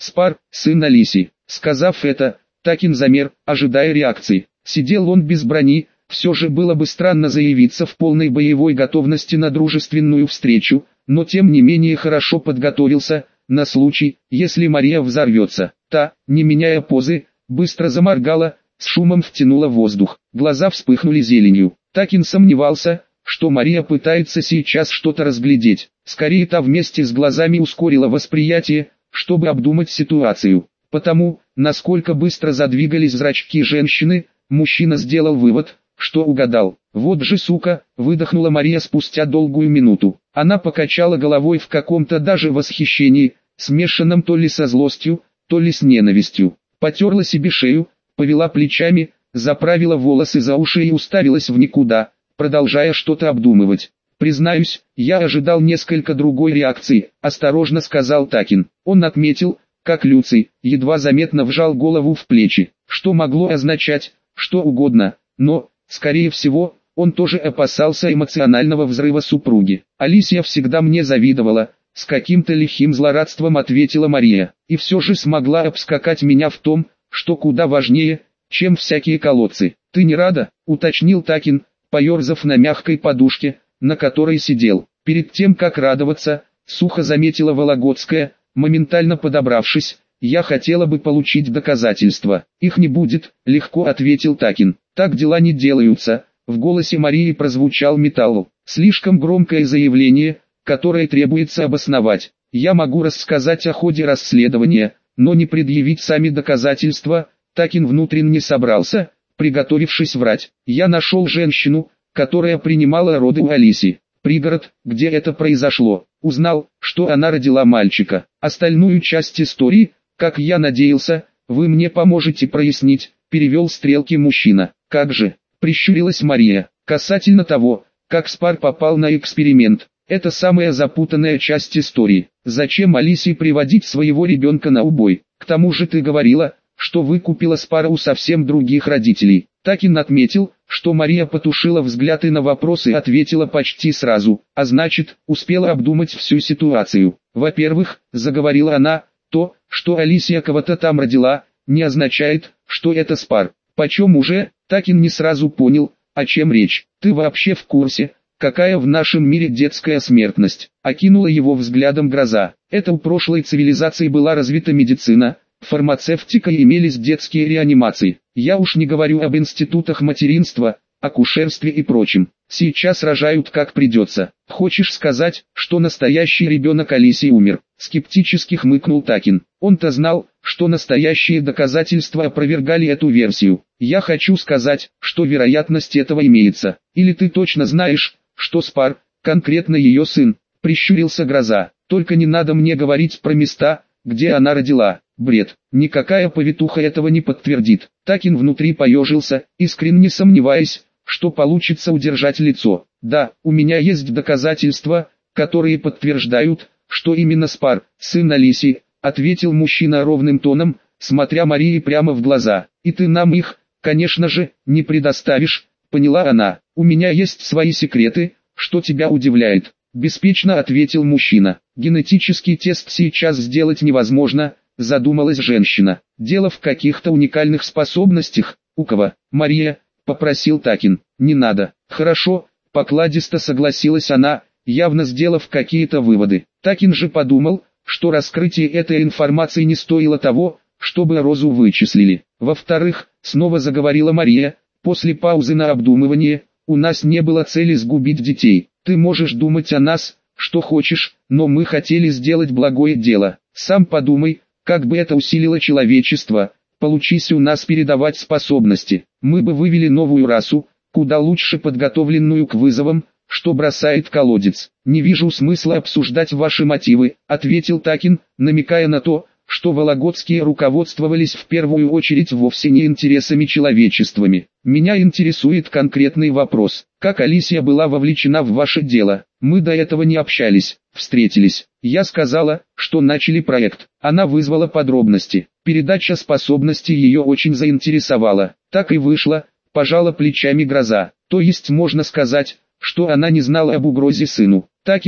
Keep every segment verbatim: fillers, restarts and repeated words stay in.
Спар, сын Алиси. Сказав это, Такин замер, ожидая реакции. Сидел он без брони, все же было бы странно заявиться в полной боевой готовности на дружественную встречу, но тем не менее хорошо подготовился, на случай, если Мария взорвется. Та, не меняя позы, быстро заморгала, с шумом втянула воздух, глаза вспыхнули зеленью. Такин сомневался, что Мария пытается сейчас что-то разглядеть. Скорее та вместе с глазами ускорила восприятие, чтобы обдумать ситуацию. Потому, насколько быстро задвигались зрачки женщины, мужчина сделал вывод, что угадал. «Вот же сука!» – выдохнула Мария спустя долгую минуту. Она покачала головой в каком-то даже восхищении, смешанном то ли со злостью, то ли с ненавистью. Потерла себе шею, повела плечами, заправила волосы за уши и уставилась в никуда, продолжая что-то обдумывать. «Признаюсь, я ожидал несколько другой реакции», – осторожно сказал Такин. Он отметил, как Люций, едва заметно вжал голову в плечи, что могло означать, что угодно, но, скорее всего, он тоже опасался эмоционального взрыва супруги. «Алисия всегда мне завидовала», — с каким-то лихим злорадством ответила Мария, «и все же смогла обскакать меня в том, что куда важнее, чем всякие колодцы». «Ты не рада?» — уточнил Такин, поерзав на мягкой подушке, на которой сидел. Перед тем, как радоваться, сухо заметила Вологодская, моментально подобравшись, «Я хотела бы получить доказательства». «Их не будет», — легко ответил Такин. «Так дела не делаются». В голосе Марии прозвучал металл. «Слишком громкое заявление, которое требуется обосновать. Я могу рассказать о ходе расследования, но не предъявить сами доказательства». Такин внутренне собрался, приготовившись врать. «Я нашел женщину, которая принимала роды у Алиси. Пригород, где это произошло. Узнал, что она родила мальчика. Остальную часть истории, как я надеялся, вы мне поможете прояснить», — перевел стрелки мужчина. «Как же?» — прищурилась Мария. «Касательно того, как Спар попал на эксперимент, это самая запутанная часть истории. Зачем Алисе приводить своего ребенка на убой? К тому же ты говорила, что выкупила Спара у совсем других родителей». Такин отметил, что Мария потушила взгляд и на вопросы ответила почти сразу, а значит, успела обдумать всю ситуацию. «Во-первых, — заговорила она, — то, что Алисия кого-то там родила, не означает, что это Спар. Почем уже?» Такин не сразу понял, о чем речь. «Ты вообще в курсе, какая в нашем мире детская смертность?» Окинула его взглядом Гроза. «Это у прошлой цивилизации была развита медицина, фармацевтика и имелись детские реанимации. Я уж не говорю об институтах материнства, акушерстве и прочем. Сейчас рожают как придется. Хочешь сказать, что настоящий ребенок Алисии умер?» Скептически хмыкнул Такин. Он-то знал, что настоящие доказательства опровергали эту версию. «Я хочу сказать, что вероятность этого имеется. Или ты точно знаешь, что Спар, конкретно ее сын?» Прищурился Гроза. «Только не надо мне говорить про места, где она родила. Бред. Никакая повитуха этого не подтвердит». Такин внутри поежился, искренне сомневаясь, что получится удержать лицо. «Да, у меня есть доказательства, которые подтверждают, что именно Спар, сын Алиси», ответил мужчина ровным тоном, смотря Марии прямо в глаза. «И ты нам их, конечно же, не предоставишь», поняла она. «У меня есть свои секреты, что тебя удивляет», беспечно ответил мужчина. «Генетический тест сейчас сделать невозможно», задумалась женщина. «Дело в каких-то уникальных способностях. У кого?» «Мария», попросил Такин. «Не надо». «Хорошо», покладисто согласилась она, явно сделав какие-то выводы. Такин же подумал, что раскрытие этой информации не стоило того, чтобы Розу вычислили. «Во-вторых», снова заговорила Мария, после паузы на обдумывание, «у нас не было цели сгубить детей. Ты можешь думать о нас, что хочешь, но мы хотели сделать благое дело. Сам подумай, как бы это усилило человечество, получись у нас передавать способности. Мы бы вывели новую расу, куда лучше подготовленную к вызовам, что бросает колодец. Не вижу смысла обсуждать ваши мотивы», ответил Такин, намекая на то, что вологодские руководствовались в первую очередь вовсе не интересами человечествами. «Меня интересует конкретный вопрос. Как Алисия была вовлечена в ваше дело? Мы до этого не общались, встретились. Я сказала, что начали проект. Она вызвала подробности. Передача способностей ее очень заинтересовала. Так и вышло», пожала плечами Гроза. «То есть можно сказать, что она не знала об угрозе сыну?» Такин,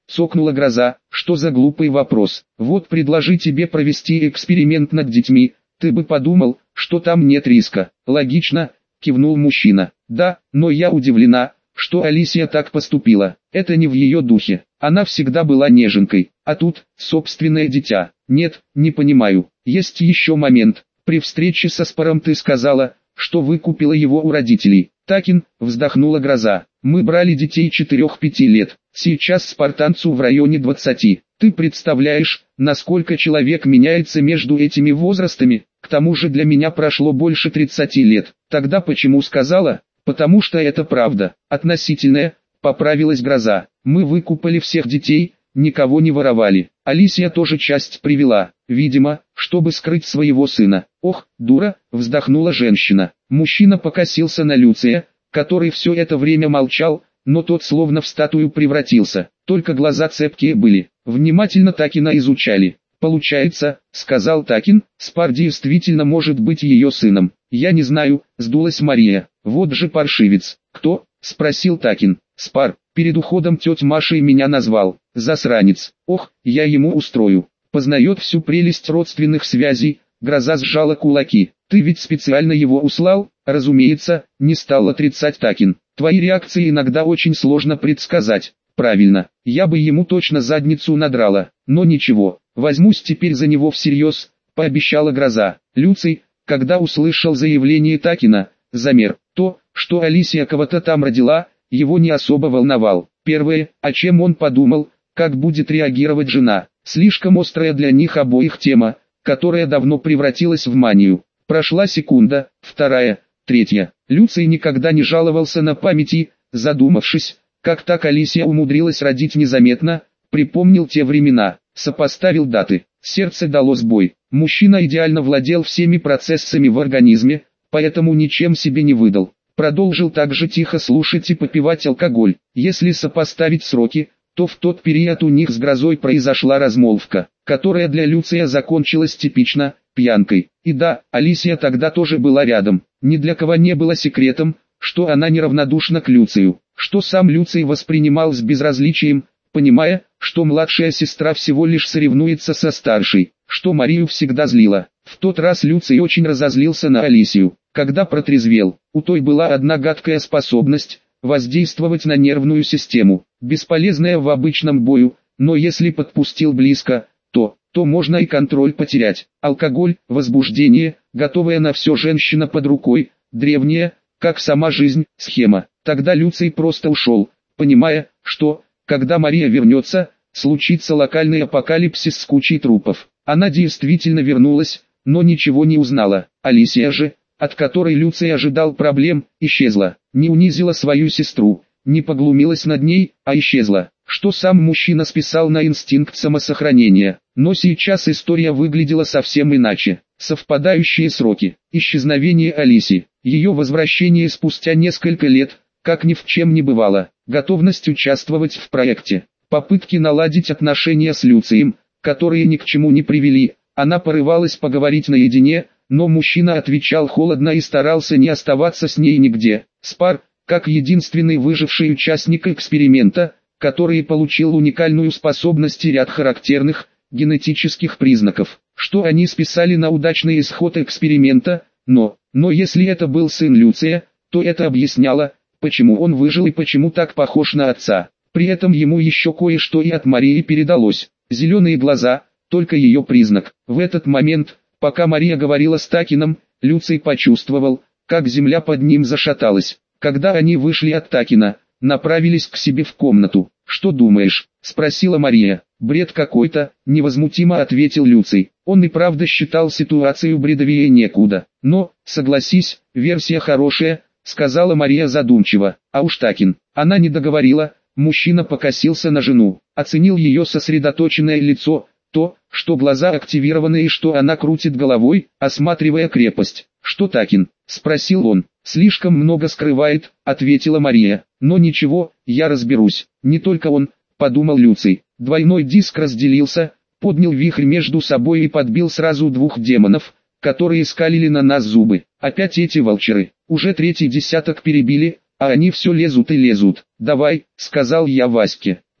цокнула Гроза. Что за глупый вопрос? Вот предложи тебе провести эксперимент над детьми, ты бы подумал, что там нет риска. Логично, кивнул мужчина. Да, но я удивлена, что Алисия так поступила. Это не в ее духе. Она всегда была неженкой, а тут собственное дитя. Нет, не понимаю. Есть еще момент. При встрече со Спаром ты сказала, что выкупила его у родителей. Такин, вздохнула Гроза. Мы брали детей четырёх-пяти лет. Сейчас спартанцу в районе двадцати. Ты представляешь, насколько человек меняется между этими возрастами? К тому же для меня прошло больше тридцати лет. Тогда почему сказала? Потому что это правда. Относительная, поправилась Гроза. Мы выкупали всех детей, никого не воровали. Алисия тоже часть привела, видимо, чтобы скрыть своего сына. Ох, дура, вздохнула женщина. Мужчина покосился на Люция, который все это время молчал, но тот словно в статую превратился. Только глаза цепкие были, внимательно Такина изучали. «Получается, — сказал Такин, — Спар действительно может быть ее сыном. Я не знаю, — сдулась Мария. Вот же паршивец. Кто? — спросил Такин. Спар. Перед уходом тетя Машей меня назвал. Засранец. Ох, я ему устрою. Познает всю прелесть родственных связей. Гроза сжала кулаки. Ты ведь специально его услал? Разумеется, не стал отрицать Такин. Твои реакции иногда очень сложно предсказать. Правильно, я бы ему точно задницу надрала. Но ничего, возьмусь теперь за него всерьез, пообещала Гроза. Люций, когда услышал заявление Такина, замер. То, что Алисия кого-то там родила, его не особо волновал. Первое, о чем он подумал, как будет реагировать жена. Слишком острая для них обоих тема, которая давно превратилась в манию. Прошла секунда, вторая, третья. Люций никогда не жаловался на памяти, задумавшись, как так Алисия умудрилась родить незаметно, припомнил те времена, сопоставил даты. Сердце дало сбой. Мужчина идеально владел всеми процессами в организме, поэтому ничем себе не выдал. Продолжил также тихо слушать и попивать алкоголь. Если сопоставить сроки, то в тот период у них с Грозой произошла размолвка, которая для Люция закончилась типично пьянкой. И да, Алисия тогда тоже была рядом. Ни для кого не было секретом, что она неравнодушна к Люцию, что сам Люций воспринимал с безразличием, понимая, что младшая сестра всего лишь соревнуется со старшей, что Марию всегда злила. В тот раз Люций очень разозлился на Алисию, когда протрезвел. У той была одна гадкая способность – воздействовать на нервную систему, бесполезная в обычном бою, но если подпустил близко, то, то можно и контроль потерять. Алкоголь, возбуждение, готовая на все женщина под рукой, древняя, как сама жизнь, схема. Тогда Люций просто ушел, понимая, что, когда Мария вернется, случится локальный апокалипсис с кучей трупов. Она действительно вернулась, но ничего не узнала. Алисия же, от которой Люций ожидал проблем, исчезла. Не унизила свою сестру, не поглумилась над ней, а исчезла, что сам мужчина списал на инстинкт самосохранения. Но сейчас история выглядела совсем иначе. Совпадающие сроки, исчезновение Алисии, ее возвращение спустя несколько лет, как ни в чем не бывало, готовность участвовать в проекте, попытки наладить отношения с Люцием, которые ни к чему не привели. Она порывалась поговорить наедине, но мужчина отвечал холодно и старался не оставаться с ней нигде. Спар, как единственный выживший участник эксперимента, который получил уникальную способность и ряд характерных, генетических признаков, что они списали на удачный исход эксперимента, но, но если это был сын Люция, то это объясняло, почему он выжил и почему так похож на отца. При этом ему еще кое-что и от Марии передалось. Зеленые глаза, только ее признак. В этот момент, пока Мария говорила с Такином, Люций почувствовал, как земля под ним зашаталась. Когда они вышли от Такина, направились к себе в комнату. «Что думаешь?» – спросила Мария. «Бред какой-то», – невозмутимо ответил Люций. Он и правда считал ситуацию бредовее некуда. «Но, согласись, версия хорошая», – сказала Мария задумчиво. А уж Такин. Она не договорила, мужчина покосился на жену, оценил ее сосредоточенное лицо, то, что глаза активированы и что она крутит головой, осматривая крепость. «Что Такин?» – спросил он. «Слишком много скрывает», – ответила Мария. «Но ничего, я разберусь». «Не только он», – подумал Люций. Двойной диск разделился, поднял вихрь между собой и подбил сразу двух демонов, которые скалили на нас зубы. Опять эти волчеры. Уже третий десяток перебили, а они все лезут и лезут. «Давай», – сказал я Ваське.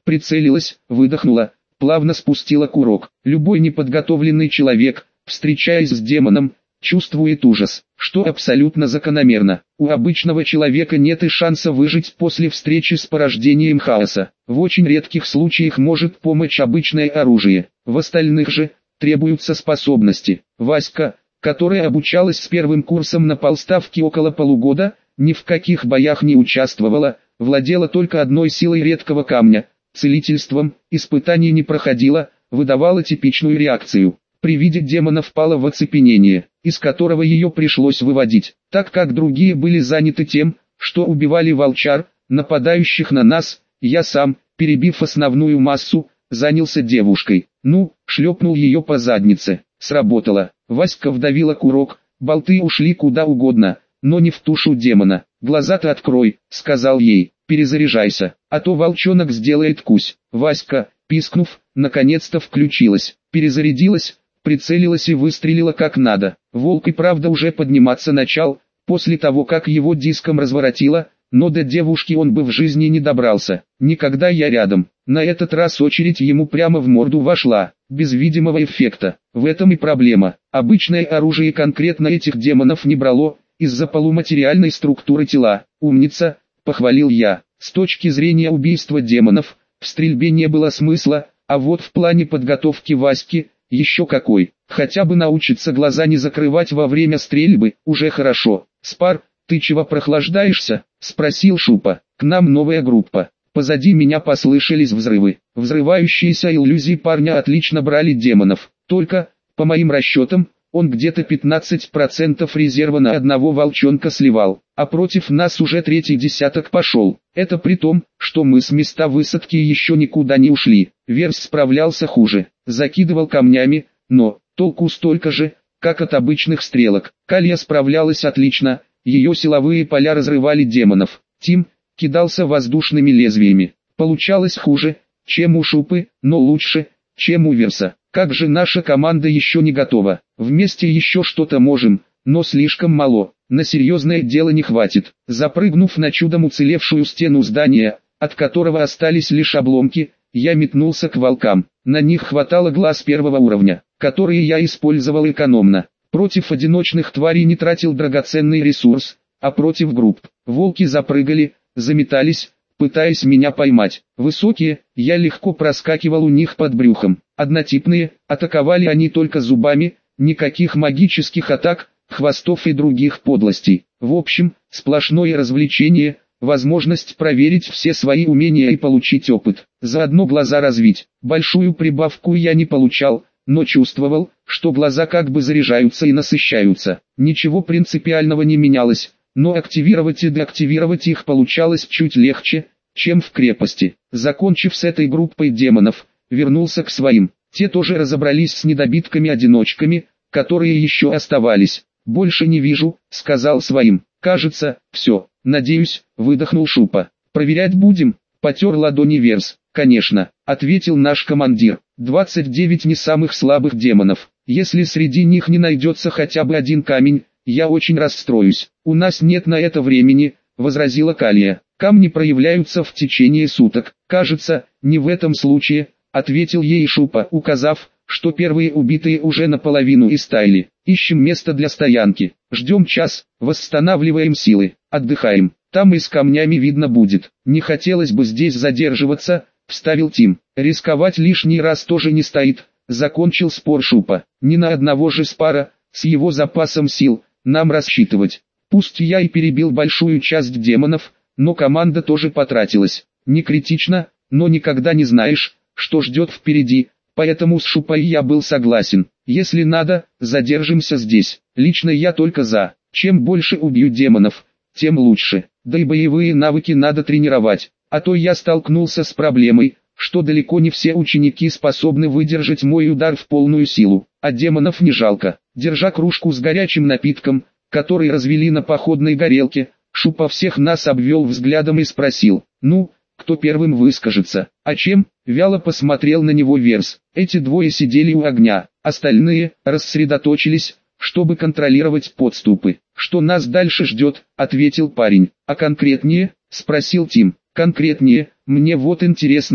прицелилась, выдохнула, плавно спустила курок. Любой неподготовленный человек, встречаясь с демоном, чувствует ужас, что абсолютно закономерно. У обычного человека нет и шанса выжить после встречи с порождением хаоса. В очень редких случаях может помочь обычное оружие, в остальных же требуются способности. Васька, которая обучалась с первым курсом на полставки около полугода, ни в каких боях не участвовала, владела только одной силой редкого камня, целительством, испытаний не проходила, выдавала типичную реакцию. При виде демона впала в оцепенение, из которого ее пришлось выводить, так как другие были заняты тем, что убивали волчар, нападающих на нас. Я сам, перебив основную массу, занялся девушкой. Ну, шлепнул ее по заднице. Сработало. Васька вдавила курок, болты ушли куда угодно, но не в тушу демона. «Глаза-то открой», — сказал ей, — «перезаряжайся, а то волчонок сделает кусь». Васька, пискнув, наконец-то включилась, перезарядилась, прицелилась и выстрелила как надо. Волк и правда уже подниматься начал, после того как его диском разворотило, но до девушки он бы в жизни не добрался. Никогда я рядом. На этот раз очередь ему прямо в морду вошла, без видимого эффекта. В этом и проблема. Обычное оружие конкретно этих демонов не брало, из-за полуматериальной структуры тела. «Умница», — похвалил я. С точки зрения убийства демонов, в стрельбе не было смысла, а вот в плане подготовки Васьки, еще какой. Хотя бы научиться глаза не закрывать во время стрельбы, уже хорошо. «Спар, ты чего прохлаждаешься?» — спросил Шупа. «К нам новая группа». Позади меня послышались взрывы. Взрывающиеся иллюзии парня отлично брали демонов. Только, по моим расчетам, он где-то пятнадцать процентов резерва на одного волчонка сливал, а против нас уже третий десяток пошел. Это при том, что мы с места высадки еще никуда не ушли. Верс справлялся хуже, закидывал камнями, но толку столько же, как от обычных стрелок. Калья справлялась отлично, ее силовые поля разрывали демонов. Тим кидался воздушными лезвиями. Получалось хуже, чем у Шупы, но лучше, чем у Верса. Как же наша команда еще не готова. Вместе еще что-то можем, но слишком мало. На серьезное дело не хватит. Запрыгнув на чудом уцелевшую стену здания, от которого остались лишь обломки, я метнулся к волкам. На них хватало глаз первого уровня, которые я использовал экономно. Против одиночных тварей не тратил драгоценный ресурс, а против групп. Волки запрыгали, заметались, пытаясь меня поймать. Высокие, я легко проскакивал у них под брюхом. Однотипные, атаковали они только зубами, никаких магических атак, хвостов и других подлостей. В общем, сплошное развлечение, возможность проверить все свои умения и получить опыт. Заодно глаза развить. Большую прибавку я не получал, но чувствовал, что глаза как бы заряжаются и насыщаются. Ничего принципиального не менялось, но активировать и деактивировать их получалось чуть легче, чем в крепости. Закончив с этой группой демонов, вернулся к своим. Те тоже разобрались с недобитками-одиночками, которые еще оставались. «Больше не вижу», — сказал своим. «Кажется, все. Надеюсь», — выдохнул Шупа. «Проверять будем?» — потер ладони Верс. «Конечно», — ответил наш командир. «двадцать девять не самых слабых демонов. Если среди них не найдется хотя бы один камень, я очень расстроюсь». «У нас нет на это времени», — возразила Калия. «Камни проявляются в течение суток». «Кажется, не в этом случае», — ответил ей Шупа, указав, что первые убитые уже наполовину истаяли. «Ищем место для стоянки. Ждем час, восстанавливаем силы, отдыхаем. Там и с камнями видно будет. Не хотелось бы здесь задерживаться», — вставил Тим. «Рисковать лишний раз тоже не стоит», — закончил спор Шупа. «Ни на одного же Спара, с его запасом сил, нам рассчитывать. Пусть я и перебил большую часть демонов, но команда тоже потратилась. Не критично, но никогда не знаешь, что ждет впереди, поэтому с Шупой я был согласен. Если надо, задержимся здесь. Лично я только за. Чем больше убью демонов, тем лучше. Да и боевые навыки надо тренировать. А то я столкнулся с проблемой, что далеко не все ученики способны выдержать мой удар в полную силу. А демонов не жалко». Держа кружку с горячим напитком, который развели на походной горелке, Шупа всех нас обвел взглядом и спросил: «Ну, кто первым выскажется?» «А чем?» — вяло посмотрел на него Верс. Эти двое сидели у огня, остальные рассредоточились, чтобы контролировать подступы. «Что нас дальше ждет?» — ответил парень. «А конкретнее?» — спросил Тим. «Конкретнее, мне вот интересно,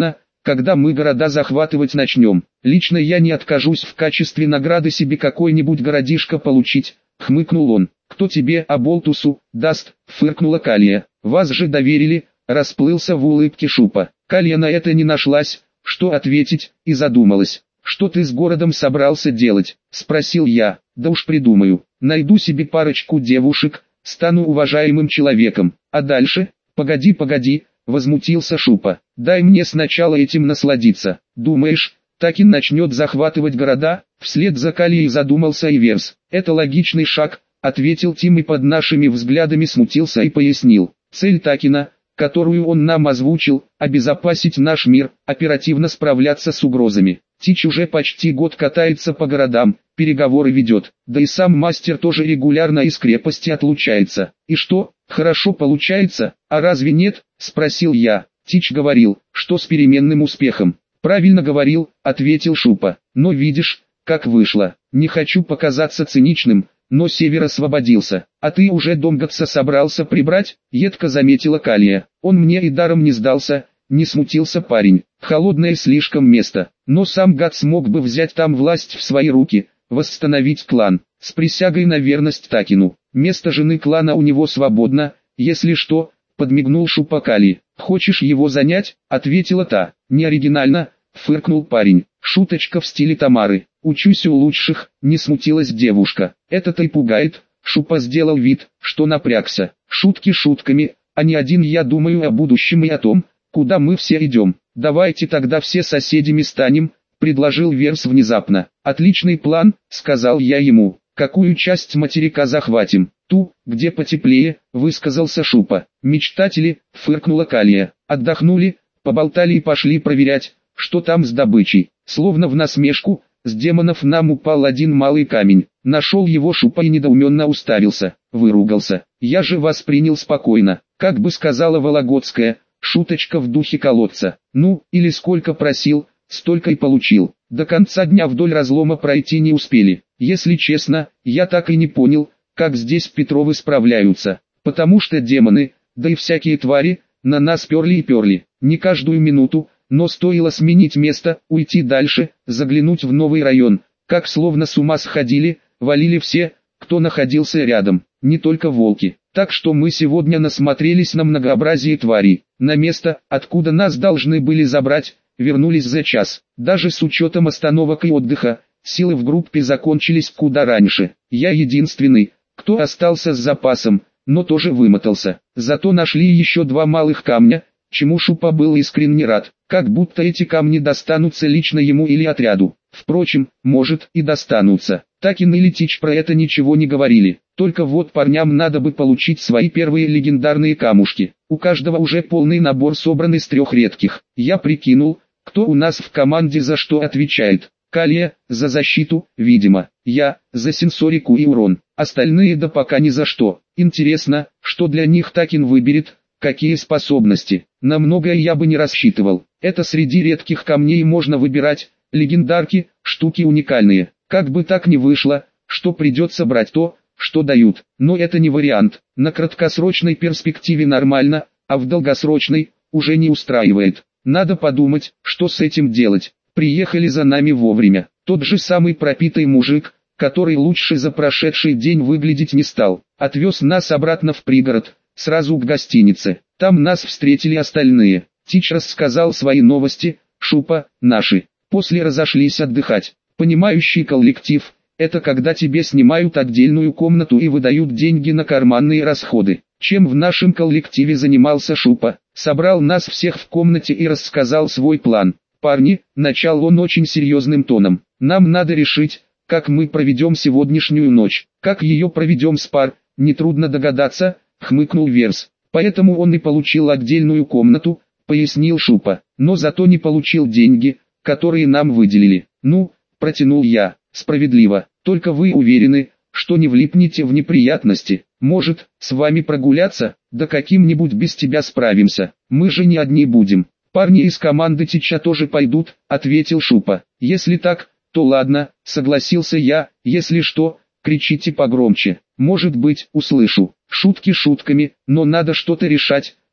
когда мы города захватывать начнем. Лично я не откажусь в качестве награды себе какой-нибудь городишко получить, хмыкнул он. Кто тебе, оболтусу, даст, фыркнула Калия. Вас же доверили, расплылся в улыбке Шупа. Калия на это не нашлась, что ответить, и задумалась. Что ты с городом собрался делать? Спросил я. Да уж придумаю. Найду себе парочку девушек, стану уважаемым человеком. А дальше? Погоди, погоди, возмутился Шупа. Дай мне сначала этим насладиться. Думаешь, Такин начнет захватывать города? Вслед за Калией задумался Иверс. Это логичный шаг, ответил Тим и под нашими взглядами смутился и пояснил. Цель Такина, которую он нам озвучил, обезопасить наш мир, оперативно справляться с угрозами. Тич уже почти год катается по городам, переговоры ведет, да и сам мастер тоже регулярно из крепости отлучается. И что, хорошо получается, а разве нет, спросил я. Тич говорил, что с переменным успехом. Правильно говорил, ответил Шупа, но видишь, как вышло. Не хочу показаться циничным, но Север освободился. А ты уже Домгатса собрался прибрать, едко заметила Калия. Он мне и даром не сдался, не смутился парень. Холодное слишком место, но сам гад смог бы взять там власть в свои руки, восстановить клан, с присягой на верность Такину. Место жены клана у него свободно, если что, подмигнул Шупа Калии. Хочешь его занять? Ответила та. Не оригинально, фыркнул парень. Шуточка в стиле Тамары. Учусь у лучших, не смутилась девушка. Это-то и пугает. Шупа сделал вид, что напрягся. Шутки шутками, а не один я думаю о будущем и о том, куда мы все идем. Давайте тогда все соседями станем, предложил Верс внезапно. Отличный план, сказал я ему. Какую часть материка захватим? Ту, где потеплее, высказался Шупа. Мечтатели, фыркнула Калия. Отдохнули, поболтали и пошли проверять, что там с добычей. Словно в насмешку, с демонов нам упал один малый камень. Нашел его Шупа и недоуменно уставился, выругался. Я же воспринял спокойно, как бы сказала Вологодская, шуточка в духе колодца. Ну, или сколько просил, столько и получил. До конца дня вдоль разлома пройти не успели. Если честно, я так и не понял, как здесь Петровы справляются. Потому что демоны, да и всякие твари, на нас перли и перли. Не каждую минуту, но стоило сменить место, уйти дальше, заглянуть в новый район, как словно с ума сходили, валили все, кто находился рядом, не только волки. Так что мы сегодня насмотрелись на многообразие тварей. На место, откуда нас должны были забрать, вернулись за час. Даже с учетом остановок и отдыха, силы в группе закончились куда раньше. Я единственный, кто остался с запасом, но тоже вымотался. Зато нашли еще два малых камня, чему Шупа был искренне рад. Как будто эти камни достанутся лично ему или отряду. Впрочем, может и достанутся. Такин или Тич про это ничего не говорили. Только вот парням надо бы получить свои первые легендарные камушки. У каждого уже полный набор собран из трех редких. Я прикинул, кто у нас в команде за что отвечает. Калия, за защиту, видимо. Я, за сенсорику и урон. Остальные да пока ни за что. Интересно, что для них Такин выберет, какие способности. На многое я бы не рассчитывал. Это среди редких камней можно выбирать, легендарки, штуки уникальные. Как бы так ни вышло, что придется брать то, что дают. Но это не вариант. На краткосрочной перспективе нормально, а в долгосрочной, уже не устраивает. Надо подумать, что с этим делать. Приехали за нами вовремя. Тот же самый пропитый мужик, который лучше за прошедший день выглядеть не стал, отвез нас обратно в пригород, сразу к гостинице. Там нас встретили остальные. Тич рассказал свои новости, Шупа – наши. После разошлись отдыхать. Понимающий коллектив – это когда тебе снимают отдельную комнату и выдают деньги на карманные расходы. Чем в нашем коллективе занимался Шупа, собрал нас всех в комнате и рассказал свой план. «Парни», – начал он очень серьезным тоном, – «нам надо решить, как мы проведем сегодняшнюю ночь. Как ее проведем с пар, нетрудно догадаться», – хмыкнул Верс. «Поэтому он и получил отдельную комнату», – пояснил Шупа, – «но зато не получил деньги, которые нам выделили». «Ну», – протянул я, – «справедливо, только вы уверены, что не влипнете в неприятности? Может, с вами прогуляться? Да каким-нибудь без тебя справимся, мы же не одни будем». «Парни из команды Тича тоже пойдут», — ответил Шупа. «Если так, то ладно», — согласился я, — «если что, кричите погромче, может быть, услышу». Шутки шутками, но надо что-то решать,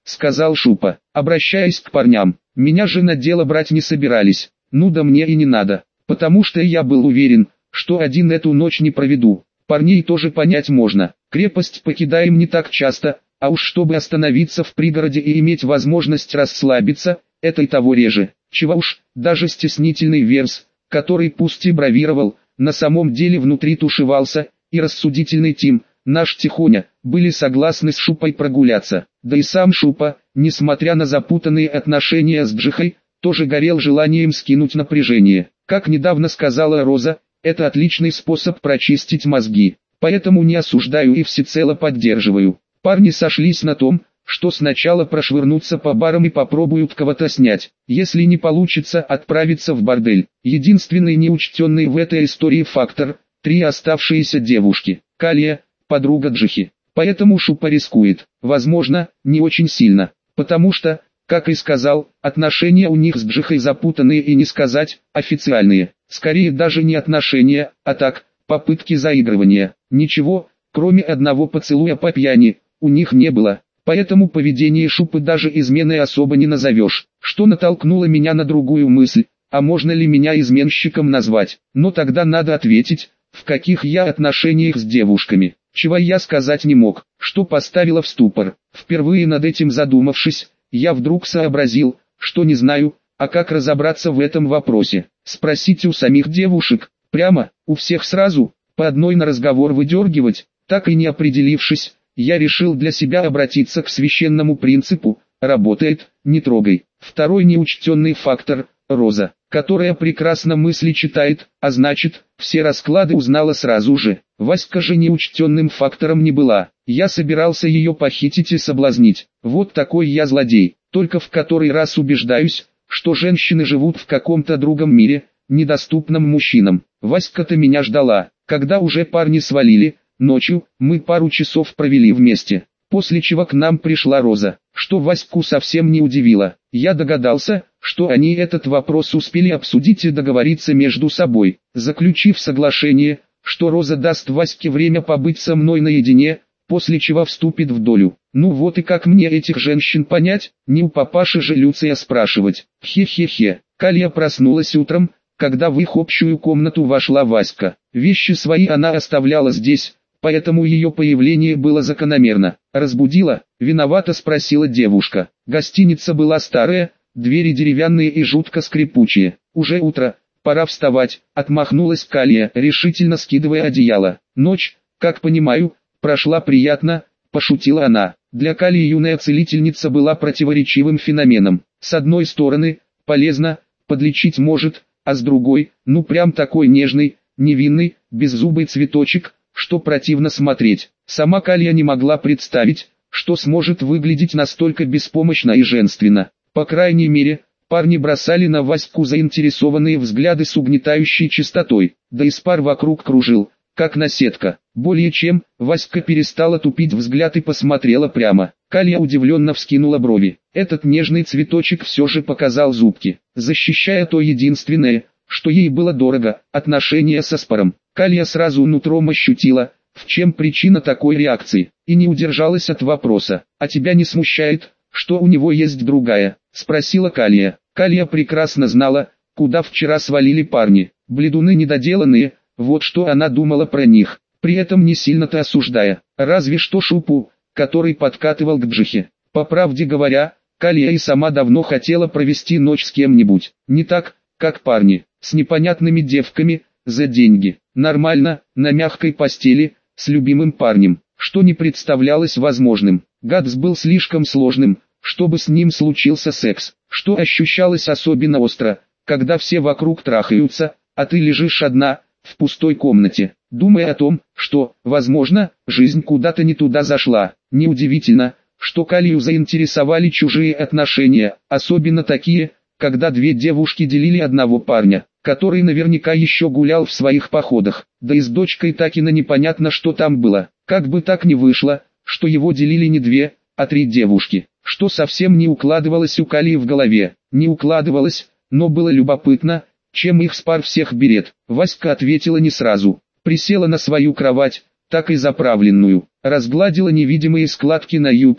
сказал Шупа, обращаясь к парням. Меня же на дело брать не собирались. Ну да мне и не надо, потому что я был уверен, что один эту ночь не проведу. Парней тоже понять можно. Крепость покидаем не так часто, а уж чтобы остановиться в пригороде и иметь возможность расслабиться, это и того реже. Чего уж, даже стеснительный Верс, который пусть и бравировал, на самом деле внутри тушевался, и рассудительный Тим, наш Тихоня, были согласны с Шупой прогуляться. Да и сам Шупа, несмотря на запутанные отношения с Джихой, тоже горел желанием скинуть напряжение. Как недавно сказала Роза, это отличный способ прочистить мозги, поэтому не осуждаю и всецело поддерживаю. Парни сошлись на том, что сначала прошвырнутся по барам и попробуют кого-то снять. Если не получится, отправиться в бордель. Единственный неучтенный в этой истории фактор – три оставшиеся девушки. Калия, подруга Джихи. Поэтому Шупа рискует. Возможно, не очень сильно. Потому что, как и сказал, отношения у них с Джихой запутанные и не сказать, официальные. Скорее даже не отношения, а так, попытки заигрывания. Ничего, кроме одного поцелуя по пьяни, у них не было. Поэтому поведение Шупы даже изменой особо не назовешь, что натолкнуло меня на другую мысль, а можно ли меня изменщиком назвать. Но тогда надо ответить, в каких я отношениях с девушками, чего я сказать не мог, что поставило в ступор. Впервые над этим задумавшись, я вдруг сообразил, что не знаю, а как разобраться в этом вопросе. Спросите у самих девушек, прямо, у всех сразу, по одной на разговор выдергивать, так и не определившись. Я решил для себя обратиться к священному принципу «работает, не трогай». Второй неучтенный фактор – Роза, которая прекрасно мысли читает, а значит, все расклады узнала сразу же. Васька же неучтенным фактором не была. Я собирался ее похитить и соблазнить. Вот такой я злодей. Только в который раз убеждаюсь, что женщины живут в каком-то другом мире, недоступном мужчинам. Васька-то меня ждала, когда уже парни свалили. Ночью мы пару часов провели вместе, после чего к нам пришла Роза, что Ваську совсем не удивило. Я догадался, что они этот вопрос успели обсудить и договориться между собой, заключив соглашение, что Роза даст Ваське время побыть со мной наедине, после чего вступит в долю. Ну вот и как мне этих женщин понять, не у папаши же Люция спрашивать. Хе-хе-хе. Калия проснулась утром, когда в их общую комнату вошла Васька. Вещи свои она оставляла здесь, поэтому ее появление было закономерно. «Разбудила?» – виновато спросила девушка. Гостиница была старая, двери деревянные и жутко скрипучие. «Уже утро, пора вставать», – отмахнулась Калия, решительно скидывая одеяло. «Ночь, как понимаю, прошла приятно», – пошутила она. Для Калии юная целительница была противоречивым феноменом. С одной стороны, полезно, подлечить может, а с другой, ну прям такой нежный, невинный, беззубый цветочек, что противно смотреть. Сама Калия не могла представить, что сможет выглядеть настолько беспомощно и женственно. По крайней мере, парни бросали на Ваську заинтересованные взгляды с угнетающей частотой, да и спар вокруг кружил, как наседка. Более чем, Васька перестала тупить взгляд и посмотрела прямо. Калия удивленно вскинула брови. Этот нежный цветочек все же показал зубки, защищая то единственное, что ей было дорого, отношения со спаром. Калия сразу нутром ощутила, в чем причина такой реакции, и не удержалась от вопроса. «А тебя не смущает, что у него есть другая?» – спросила Калия. Калия прекрасно знала, куда вчера свалили парни, бледуны недоделанные, вот что она думала про них, при этом не сильно-то осуждая, разве что Шупу, который подкатывал к Джихе. По правде говоря, Калия и сама давно хотела провести ночь с кем-нибудь, не так, как парни, с непонятными девками, за деньги. Нормально, на мягкой постели, с любимым парнем, что не представлялось возможным. Гадс был слишком сложным, чтобы с ним случился секс, что ощущалось особенно остро, когда все вокруг трахаются, а ты лежишь одна, в пустой комнате, думая о том, что, возможно, жизнь куда-то не туда зашла. Неудивительно, что Калию заинтересовали чужие отношения, особенно такие, когда две девушки делили одного парня, который наверняка еще гулял в своих походах, да и с дочкой Такина непонятно что там было. Как бы так ни вышло, что его делили не две, а три девушки, что совсем не укладывалось у Калии в голове. Не укладывалось, но было любопытно, чем их спар всех берет. Васька ответила не сразу, присела на свою кровать, так и заправленную, разгладила невидимые складки на юбке,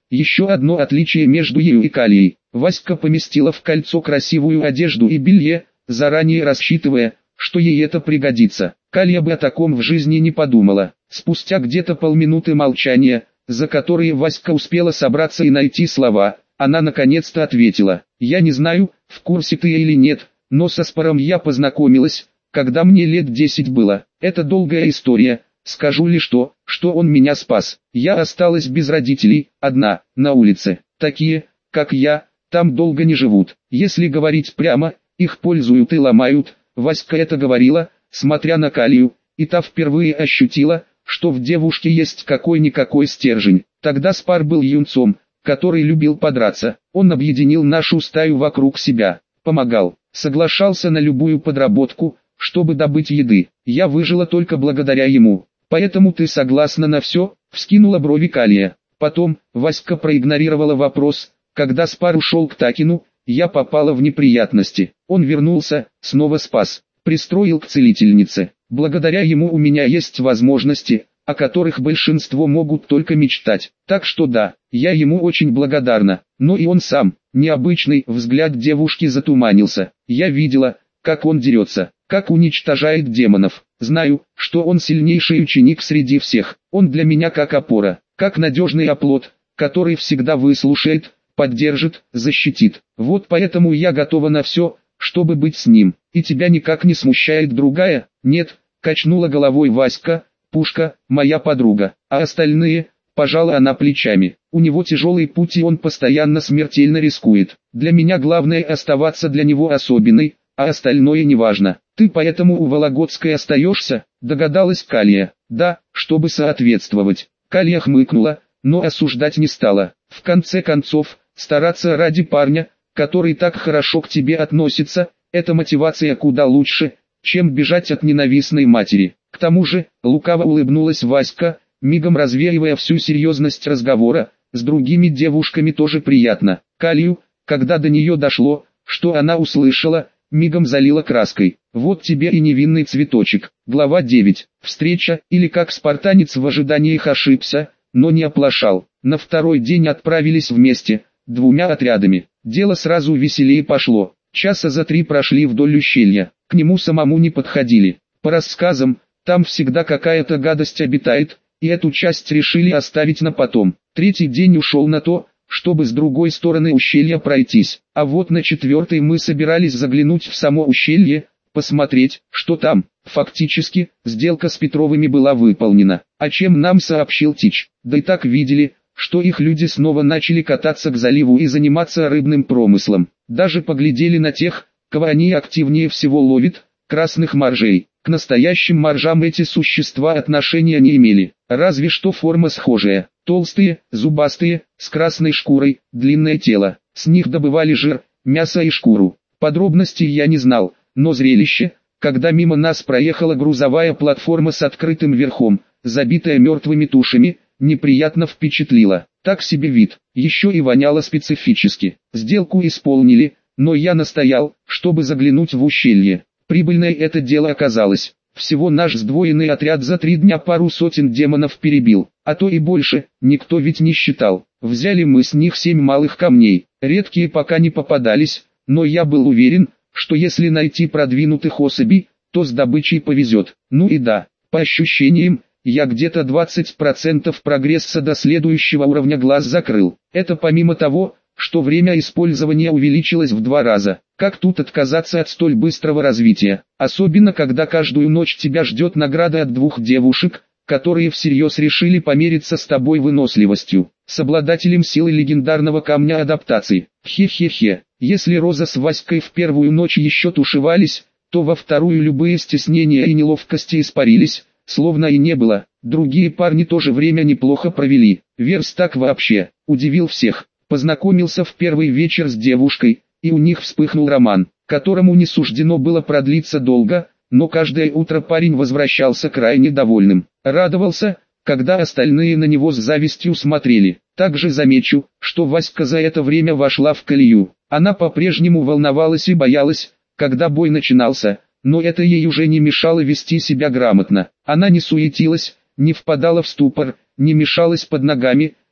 Еще одно отличие между ею и Калией. Васька поместила в кольцо красивую одежду и белье, заранее рассчитывая, что ей это пригодится. Калия бы о таком в жизни не подумала. Спустя где-то полминуты молчания, за которые Васька успела собраться и найти слова, она наконец-то ответила: «Я не знаю, в курсе ты или нет, но со Спаром я познакомилась, когда мне лет десять было. Это долгая история, скажу лишь то, что он меня спас. Я осталась без родителей, одна, на улице. Такие, как я, там долго не живут. Если говорить прямо, их пользуют и ломают». Васька это говорила, смотря на Калию, и та впервые ощутила, что в девушке есть какой-никакой стержень. Тогда Спар был юнцом, который любил подраться. Он объединил нашу стаю вокруг себя, помогал, соглашался на любую подработку, чтобы добыть еды. Я выжила только благодаря ему. «Поэтому ты согласна на все?» — вскинула брови Калия. Потом, Васька проигнорировала вопрос. Когда Спар ушел к Такину, я попала в неприятности. Он вернулся, снова спас, пристроил к целительнице. Благодаря ему у меня есть возможности, о которых большинство могут только мечтать. Так что да, я ему очень благодарна. Но и он сам, необычный, взгляд девушки затуманился. Я видела, как он дерется, как уничтожает демонов. Знаю, что он сильнейший ученик среди всех. Он для меня как опора, как надежный оплот, который всегда выслушает, поддержит, защитит. Вот поэтому я готова на все, чтобы быть с ним. И тебя никак не смущает другая? Нет, качнула головой Васька. Пушка, моя подруга. А остальные, пожала она плечами. У него тяжелый путь и он постоянно смертельно рискует. Для меня главное оставаться для него особенной, а остальное неважно. Ты поэтому у Вологодской остаешься? Догадалась Калия. Да, чтобы соответствовать. Калия хмыкнула, но осуждать не стала. В конце концов, стараться ради парня, который так хорошо к тебе относится, это мотивация куда лучше, чем бежать от ненавистной матери. К тому же, лукаво улыбнулась Васька, мигом развеивая всю серьезность разговора, с другими девушками тоже приятно. Калию, когда до нее дошло, что она услышала, мигом залила краской. Вот тебе и невинный цветочек. Глава девять. Встреча, или как спартанец в ожиданиях ошибся, но не оплошал. На второй день отправились вместе, двумя отрядами. Дело сразу веселее пошло. Часа за три прошли вдоль ущелья. К нему самому не подходили. По рассказам, там всегда какая-то гадость обитает, и эту часть решили оставить на потом. Третий день ушел на то, чтобы с другой стороны ущелья пройтись. А вот на четвертый мы собирались заглянуть в само ущелье, посмотреть, что там. Фактически, сделка с Петровыми была выполнена. О чем нам сообщил Тич. Да и так видели, что их люди снова начали кататься к заливу и заниматься рыбным промыслом. Даже поглядели на тех, кого они активнее всего ловят, красных моржей. К настоящим моржам эти существа отношения не имели, разве что форма схожая. Толстые, зубастые, с красной шкурой, длинное тело. С них добывали жир, мясо и шкуру. Подробностей я не знал, но зрелище, когда мимо нас проехала грузовая платформа с открытым верхом, забитая мертвыми тушами, неприятно впечатлило. Так себе вид, еще и воняло специфически. Сделку исполнили, но я настоял, чтобы заглянуть в ущелье. Прибыльное это дело оказалось. Всего наш сдвоенный отряд за три дня пару сотен демонов перебил, а то и больше, никто ведь не считал. Взяли мы с них семь малых камней, редкие пока не попадались, но я был уверен, что если найти продвинутых особей, то с добычей повезет. Ну и да, по ощущениям, я где-то двадцать процентов прогресса до следующего уровня глаз закрыл. Это помимо того, что время использования увеличилось в два раза. Как тут отказаться от столь быстрого развития? Особенно когда каждую ночь тебя ждет награда от двух девушек, которые всерьез решили помериться с тобой выносливостью, с обладателем силы легендарного камня адаптации. Хе-хе-хе, если Роза с Васькой в первую ночь еще тушевались, то во вторую любые стеснения и неловкости испарились, словно и не было. Другие парни тоже время неплохо провели. Верстак вообще удивил всех. Познакомился в первый вечер с девушкой, и у них вспыхнул роман, которому не суждено было продлиться долго, но каждое утро парень возвращался крайне довольным. Радовался, когда остальные на него с завистью смотрели. Также замечу, что Васька за это время вошла в колею. Она по-прежнему волновалась и боялась, когда бой начинался, но это ей уже не мешало вести себя грамотно. Она не суетилась, не впадала в ступор, не мешалась под ногами,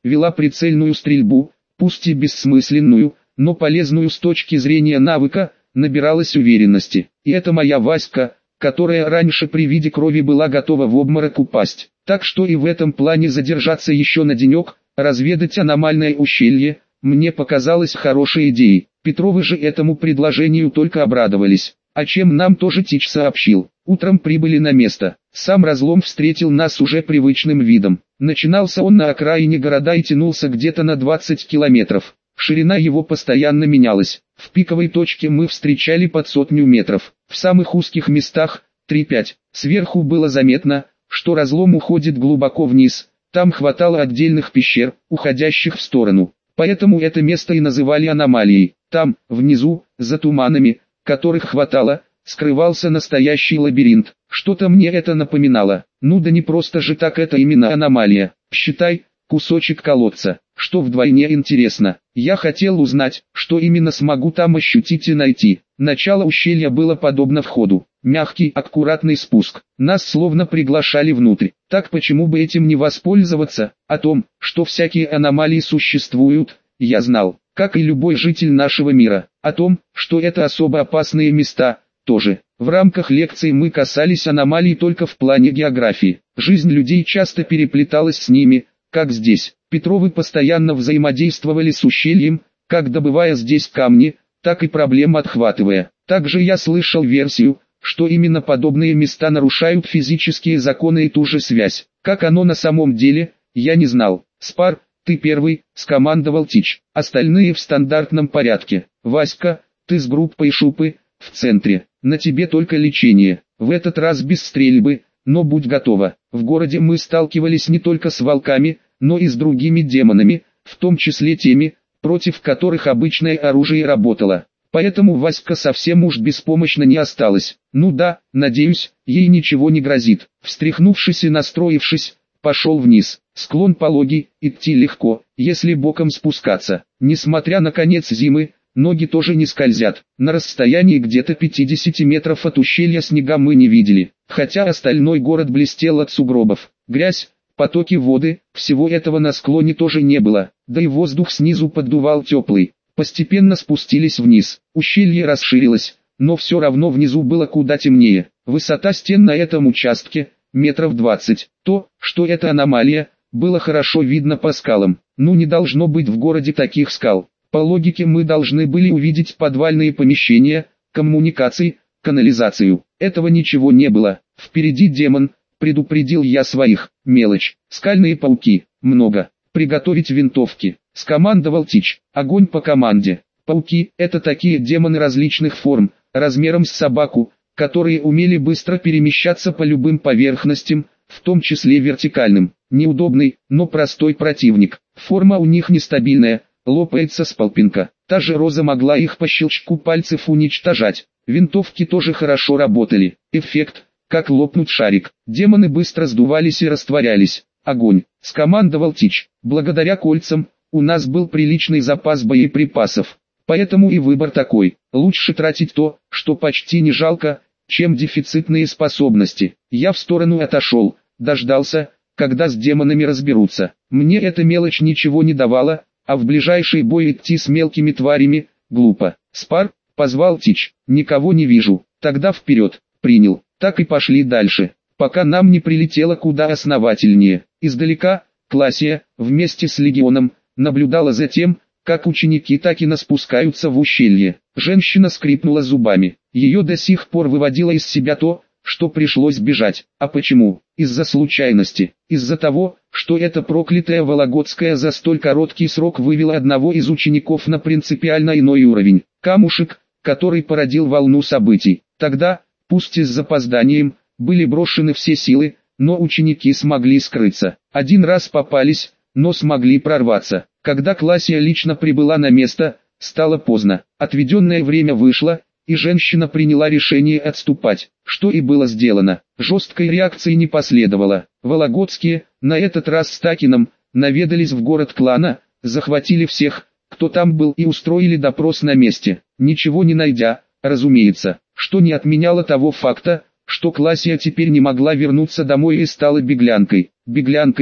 вела прицельную стрельбу, пусть и бессмысленную, но полезную с точки зрения навыка, набиралась уверенности. И это моя Васька, которая раньше при виде крови была готова в обморок упасть. Так что и в этом плане задержаться еще на денек, разведать аномальное ущелье, мне показалось хорошей идеей. Петровы же этому предложению только обрадовались, о чем нам тоже Тич сообщил. Утром прибыли на место. Сам разлом встретил нас уже привычным видом. Начинался он на окраине города и тянулся где-то на двадцать километров. Ширина его постоянно менялась. В пиковой точке мы встречали под сотню метров. В самых узких местах – три-пять. Сверху было заметно, что разлом уходит глубоко вниз. Там хватало отдельных пещер, уходящих в сторону. Поэтому это место и называли аномалией. Там, внизу, за туманами, которых хватало, скрывался настоящий лабиринт. Что-то мне это напоминало. Ну да не просто же так, это именно аномалия. Считай, кусочек колодца. Что вдвойне интересно. Я хотел узнать, что именно смогу там ощутить и найти. Начало ущелья было подобно входу. Мягкий, аккуратный спуск. Нас словно приглашали внутрь. Так почему бы этим не воспользоваться? О том, что всякие аномалии существуют, я знал, как и любой житель нашего мира. О том, что это особо опасные места, тоже. В рамках лекций мы касались аномалий только в плане географии. Жизнь людей часто переплеталась с ними, как здесь. Петровы постоянно взаимодействовали с ущельем, как добывая здесь камни, так и проблем отхватывая. Также я слышал версию, что именно подобные места нарушают физические законы и ту же связь. Как оно на самом деле, я не знал. «Спар, ты первый», — скомандовал Тич. Остальные в стандартном порядке. «Васька, ты с группой Шупы, в центре. На тебе только лечение. В этот раз без стрельбы, но будь готова». В городе мы сталкивались не только с волками, но и с другими демонами, в том числе теми, против которых обычное оружие работало. Поэтому Васька совсем уж беспомощно не осталась. Ну да, надеюсь, ей ничего не грозит. Встряхнувшись и настроившись, пошел вниз. Склон пологий, идти легко, если боком спускаться. Несмотря на конец зимы, ноги тоже не скользят. На расстоянии где-то пятидесяти метров от ущелья снега мы не видели, хотя остальной город блестел от сугробов. Грязь, потоки воды, всего этого на склоне тоже не было, да и воздух снизу поддувал теплый. Постепенно спустились вниз, ущелье расширилось, но все равно внизу было куда темнее. Высота стен на этом участке – метров двадцать. То, что это аномалия, было хорошо видно по скалам. Ну не должно быть в городе таких скал. По логике мы должны были увидеть подвальные помещения, коммуникации, канализацию. Этого ничего не было. Впереди демон, предупредил я своих. Мелочь. Скальные пауки. Много. Приготовить винтовки. Скомандовал Тич. Огонь по команде. Пауки – это такие демоны различных форм, размером с собаку, которые умели быстро перемещаться по любым поверхностям, в том числе вертикальным. Неудобный, но простой противник. Форма у них нестабильная, лопается с полпинка. Та же роза могла их по щелчку пальцев уничтожать. Винтовки тоже хорошо работали. Эффект, как лопнуть шарик. Демоны быстро сдувались и растворялись. Огонь. Скомандовал Тич. Благодаря кольцам, у нас был приличный запас боеприпасов. Поэтому и выбор такой. Лучше тратить то, что почти не жалко, чем дефицитные способности. Я в сторону отошел, дождался, когда с демонами разберутся. Мне эта мелочь ничего не давала, а в ближайший бой идти с мелкими тварями – глупо. «Спар», – позвал Тич. «Никого не вижу». Тогда вперед. Принял. Так и пошли дальше, пока нам не прилетело куда основательнее. Издалека, Классия, вместе с легионом, наблюдала за тем, как ученики Такина спускаются в ущелье. Женщина скрипнула зубами. Ее до сих пор выводило из себя то, что пришлось бежать. А почему? Из-за случайности. Из-за того, что эта проклятая Вологодская за столь короткий срок вывела одного из учеников на принципиально иной уровень. Камушек, который породил волну событий. Тогда, пусть и с запозданием, были брошены все силы, но ученики смогли скрыться. Один раз попались, но смогли прорваться. Когда Классия лично прибыла на место, стало поздно. Отведенное время вышло, и женщина приняла решение отступать, что и было сделано. Жесткой реакции не последовало. Вологодские, на этот раз с Такином, наведались в город клана, захватили всех, кто там был, и устроили допрос на месте. Ничего не найдя, разумеется, что не отменяло того факта, что Классия теперь не могла вернуться домой и стала беглянкой. Беглянкой,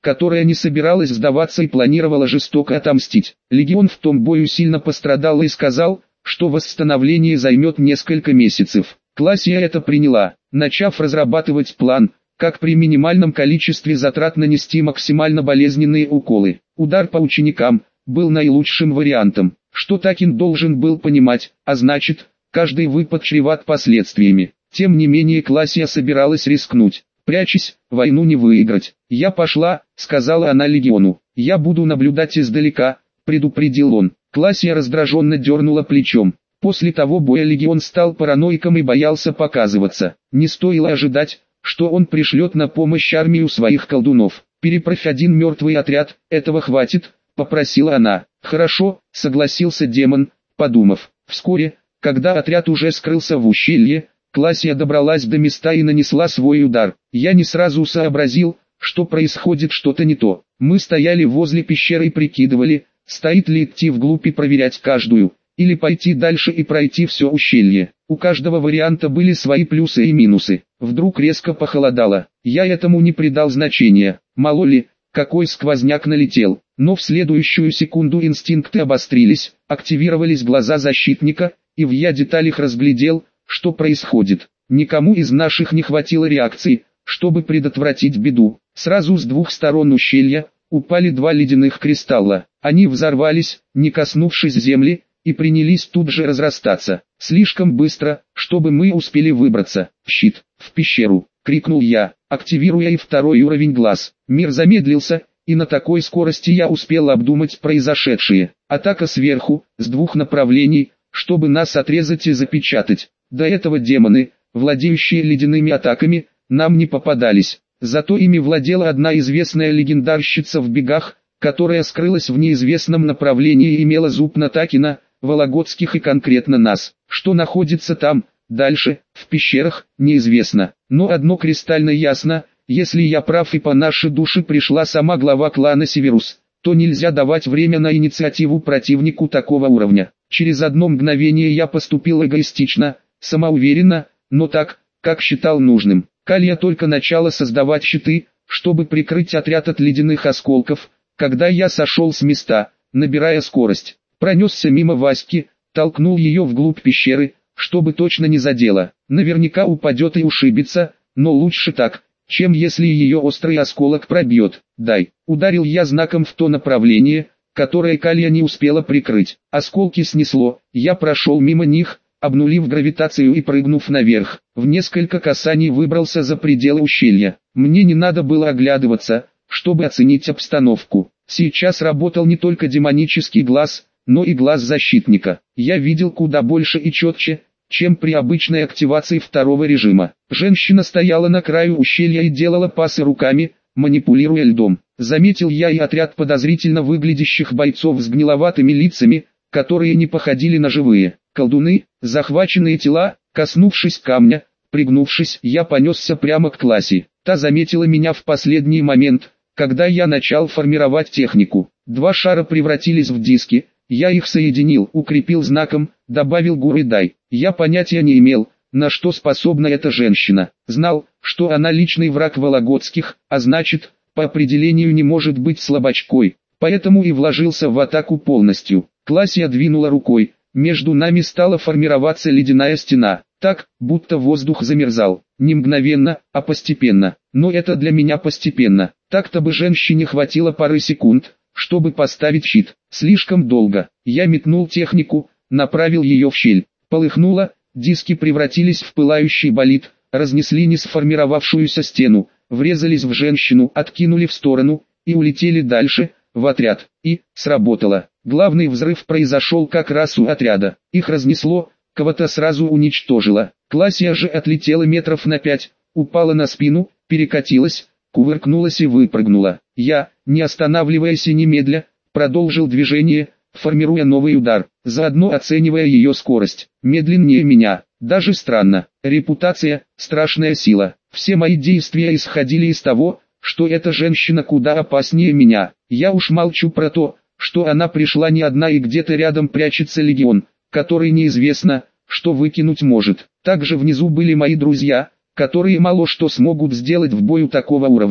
которая не собиралась сдаваться и планировала жестоко отомстить. Легион в том бою сильно пострадал и сказал, что восстановление займет несколько месяцев. Классия это приняла, начав разрабатывать план, как при минимальном количестве затрат нанести максимально болезненные уколы. Удар по ученикам был наилучшим вариантом, что Такин должен был понимать, а значит, каждый выпад чреват последствиями. Тем не менее Классия собиралась рискнуть. «Прячься, войну не выиграть». «Я пошла», — сказала она легиону. «Я буду наблюдать издалека», — предупредил он. Классия раздраженно дернула плечом. После того боя легион стал параноиком и боялся показываться. Не стоило ожидать, что он пришлет на помощь армию своих колдунов. «Переправь один мертвый отряд, этого хватит», — попросила она. «Хорошо», — согласился демон, подумав. Вскоре, когда отряд уже скрылся в ущелье, Классия добралась до места и нанесла свой удар. Я не сразу сообразил, что происходит что-то не то. Мы стояли возле пещеры и прикидывали, стоит ли идти вглубь и проверять каждую, или пойти дальше и пройти все ущелье. У каждого варианта были свои плюсы и минусы. Вдруг резко похолодало. Я этому не придал значения. Мало ли, какой сквозняк налетел. Но в следующую секунду инстинкты обострились, активировались глаза защитника, и в я деталях разглядел, что происходит. Никому из наших не хватило реакции, чтобы предотвратить беду. Сразу с двух сторон ущелья упали два ледяных кристалла. Они взорвались, не коснувшись земли, и принялись тут же разрастаться. Слишком быстро, чтобы мы успели выбраться. «Щит! В пещеру!» — крикнул я, активируя и второй уровень глаз. Мир замедлился, и на такой скорости я успел обдумать произошедшее. Атака сверху, с двух направлений, чтобы нас отрезать и запечатать. До этого демоны, владеющие ледяными атаками, нам не попадались. Зато ими владела одна известная легендарщица в бегах, которая скрылась в неизвестном направлении и имела зуб на Такина, Вологодских и конкретно нас. Что находится там, дальше, в пещерах, неизвестно. Но одно кристально ясно, если я прав и по нашей душе пришла сама глава клана Северус, то нельзя давать время на инициативу противнику такого уровня. Через одно мгновение я поступил эгоистично, самоуверенно, но так, как считал нужным. Калья только начала создавать щиты, чтобы прикрыть отряд от ледяных осколков, когда я сошел с места, набирая скорость. Пронесся мимо Васьки, толкнул ее вглубь пещеры, чтобы точно не задело. Наверняка упадет и ушибется, но лучше так, чем если ее острый осколок пробьет. «Дай!» Ударил я знаком в то направление, которое Калья не успела прикрыть. Осколки снесло, я прошел мимо них, обнулив гравитацию и прыгнув наверх. В несколько касаний выбрался за пределы ущелья. Мне не надо было оглядываться, чтобы оценить обстановку. Сейчас работал не только демонический глаз, но и глаз защитника. Я видел куда больше и четче, чем при обычной активации второго режима. Женщина стояла на краю ущелья и делала пасы руками, манипулируя льдом. Заметил я и отряд подозрительно выглядящих бойцов с гниловатыми лицами, которые не походили на живые. Колдуны, захваченные тела, коснувшись камня, пригнувшись, я понесся прямо к Классии. Та заметила меня в последний момент, когда я начал формировать технику. Два шара превратились в диски. Я их соединил, укрепил знаком, добавил гуру и дай. Я понятия не имел, на что способна эта женщина. Знал, что она личный враг Вологодских, а значит, по определению не может быть слабачкой. Поэтому и вложился в атаку полностью. Классия двинула рукой, между нами стала формироваться ледяная стена. Так, будто воздух замерзал. Не мгновенно, а постепенно. Но это для меня постепенно. Так-то бы женщине хватило пары секунд, чтобы поставить щит. Слишком долго. Я метнул технику, направил ее в щель. Полыхнуло, диски превратились в пылающий болид, разнесли несформировавшуюся стену, врезались в женщину, откинули в сторону, и улетели дальше, в отряд. И, сработало. Главный взрыв произошел как раз у отряда. Их разнесло, кого-то сразу уничтожило. Классия же отлетела метров на пять, упала на спину, перекатилась, кувыркнулась и выпрыгнула. Я, не останавливаясь и немедля, продолжил движение, формируя новый удар, заодно оценивая ее скорость. Медленнее меня, даже странно. Репутация – страшная сила. Все мои действия исходили из того, что эта женщина куда опаснее меня. Я уж молчу про то, что она пришла не одна и где-то рядом прячется легион, который неизвестно, что выкинуть может. Также внизу были мои друзья, которые мало что смогут сделать в бою такого уровня.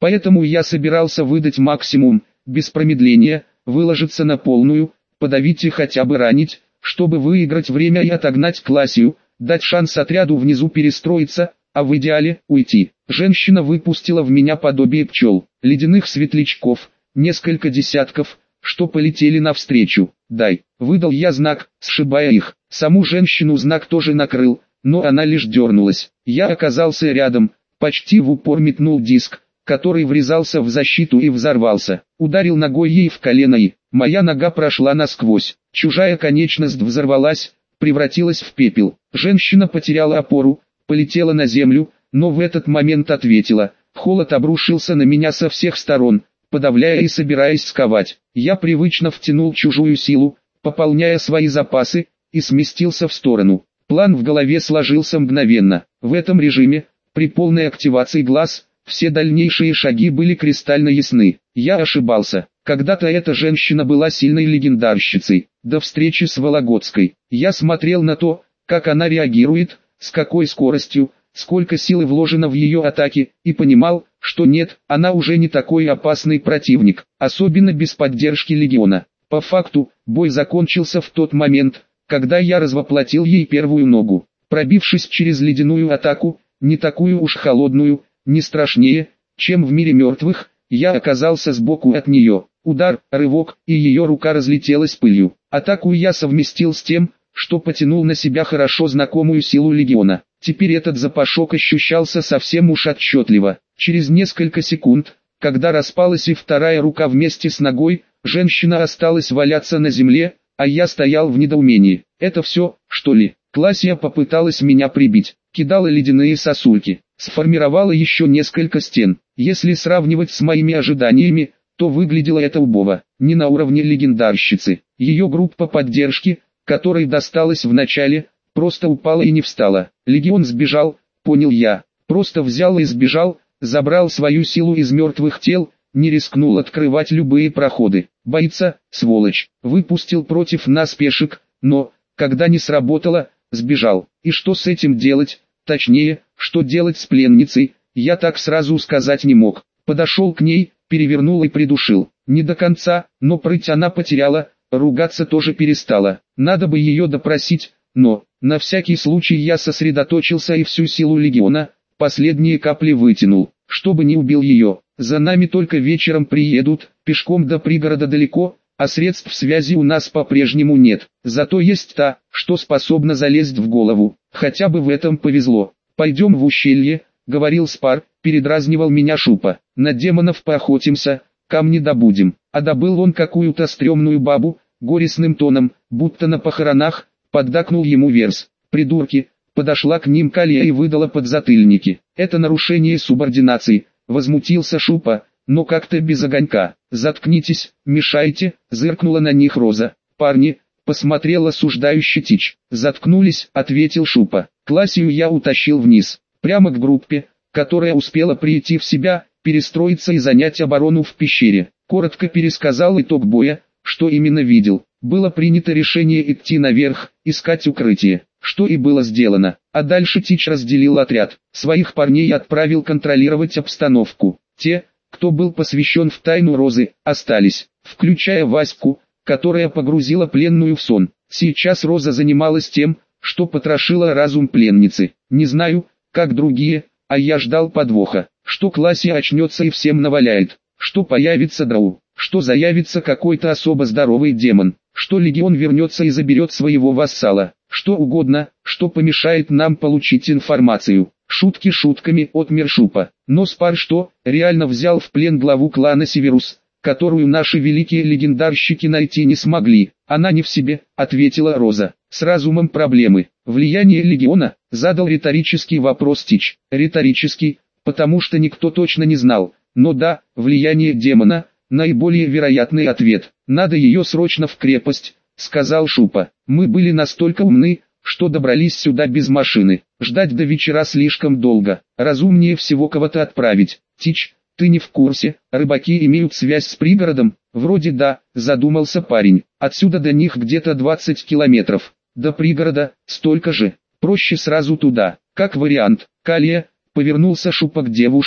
Поэтому я собирался выдать максимум, без промедления, выложиться на полную, подавить и хотя бы ранить, чтобы выиграть время и отогнать Классию, дать шанс отряду внизу перестроиться, а в идеале уйти. Женщина выпустила в меня подобие пчел, ледяных светлячков, несколько десятков, что полетели навстречу. «Дай!» — выдал я знак, сшибая их. Саму женщину знак тоже накрыл, но она лишь дернулась. Я оказался рядом, почти в упор метнул диск, который врезался в защиту и взорвался. Ударил ногой ей в колено и моя нога прошла насквозь. Чужая конечность взорвалась, превратилась в пепел. Женщина потеряла опору, полетела на землю, но в этот момент ответила. Холод обрушился на меня со всех сторон, подавляя и собираясь сковать. Я привычно втянул чужую силу, пополняя свои запасы, и сместился в сторону. План в голове сложился мгновенно. В этом режиме, при полной активации глаз, все дальнейшие шаги были кристально ясны. Я ошибался. Когда-то эта женщина была сильной легендарщицей. До встречи с Вологодской. Я смотрел на то, как она реагирует, с какой скоростью, сколько силы вложено в ее атаки, и понимал, что нет, она уже не такой опасный противник, особенно без поддержки легиона. По факту, бой закончился в тот момент, когда я развоплотил ей первую ногу. Пробившись через ледяную атаку, не такую уж холодную, не страшнее, чем в мире мертвых, я оказался сбоку от нее. Удар, рывок, и ее рука разлетелась пылью. Атаку я совместил с тем, что потянул на себя хорошо знакомую силу легиона. Теперь этот запашок ощущался совсем уж отчетливо. Через несколько секунд, когда распалась и вторая рука вместе с ногой, женщина осталась валяться на земле, а я стоял в недоумении. Это все, что ли? Классия попыталась меня прибить, кидала ледяные сосульки, сформировала еще несколько стен. Если сравнивать с моими ожиданиями, то выглядело это убого, не на уровне легендарщицы. Ее группа поддержки, которой досталось в начале, просто упала и не встала. Легион сбежал, понял я, просто взял и сбежал, забрал свою силу из мертвых тел, не рискнул открывать любые проходы. Боится, сволочь, выпустил против нас пешек, но, когда не сработало, сбежал. И что с этим делать, точнее, что делать с пленницей, я так сразу сказать не мог. Подошел к ней, перевернул и придушил. Не до конца, но прыть она потеряла, ругаться тоже перестала. Надо бы ее допросить, но, на всякий случай я сосредоточился и всю силу легиона, последние капли вытянул, чтобы не убил ее. За нами только вечером приедут, пешком до пригорода далеко, а средств связи у нас по-прежнему нет. Зато есть та, что способна залезть в голову. Хотя бы в этом повезло. «Пойдем в ущелье», — говорил Спар, передразнивал меня Шупа. «На демонов поохотимся, камни добудем». А добыл он какую-то стрёмную бабу, горестным тоном, будто на похоронах, поддакнул ему Верс. «Придурки», подошла к ним Калия и выдала подзатыльники. «Это нарушение субординации», возмутился Шупа, но как-то без огонька. «Заткнитесь, мешайте», зыркнула на них Роза. «Парни», посмотрел осуждающий Тич. «Заткнулись», ответил Шупа. Классию я утащил вниз, прямо к группе, которая успела прийти в себя, перестроиться и занять оборону в пещере. Коротко пересказал итог боя, что именно видел. Было принято решение идти наверх, искать укрытие, что и было сделано. А дальше Тич разделил отряд. Своих парней отправил контролировать обстановку. Те, кто был посвящен в тайну Розы, остались, включая Ваську, которая погрузила пленную в сон. Сейчас Роза занималась тем, что потрошила разум пленницы. Не знаю, как другие, а я ждал подвоха, что Классия очнется и всем наваляет, что появится Драу, что заявится какой-то особо здоровый демон, что легион вернется и заберет своего вассала, что угодно, что помешает нам получить информацию. Шутки шутками, отмер Шупа. Но Спар что, реально взял в плен главу клана Северус, которую наши великие легендарщики найти не смогли. Она не в себе, ответила Роза. С разумом проблемы. Влияние легиона, задал риторический вопрос Тич. Риторический, потому что никто точно не знал. Но да, влияние демона, наиболее вероятный ответ. Надо ее срочно в крепость, сказал Шупа. Мы были настолько умны, что добрались сюда без машины. Ждать до вечера слишком долго. Разумнее всего кого-то отправить. Тич, ты не в курсе, рыбаки имеют связь с пригородом? Вроде да, задумался парень. Отсюда до них где-то двадцать километров. До пригорода, столько же. Проще сразу туда. Как вариант. Калия, повернулся Шупа к девушке,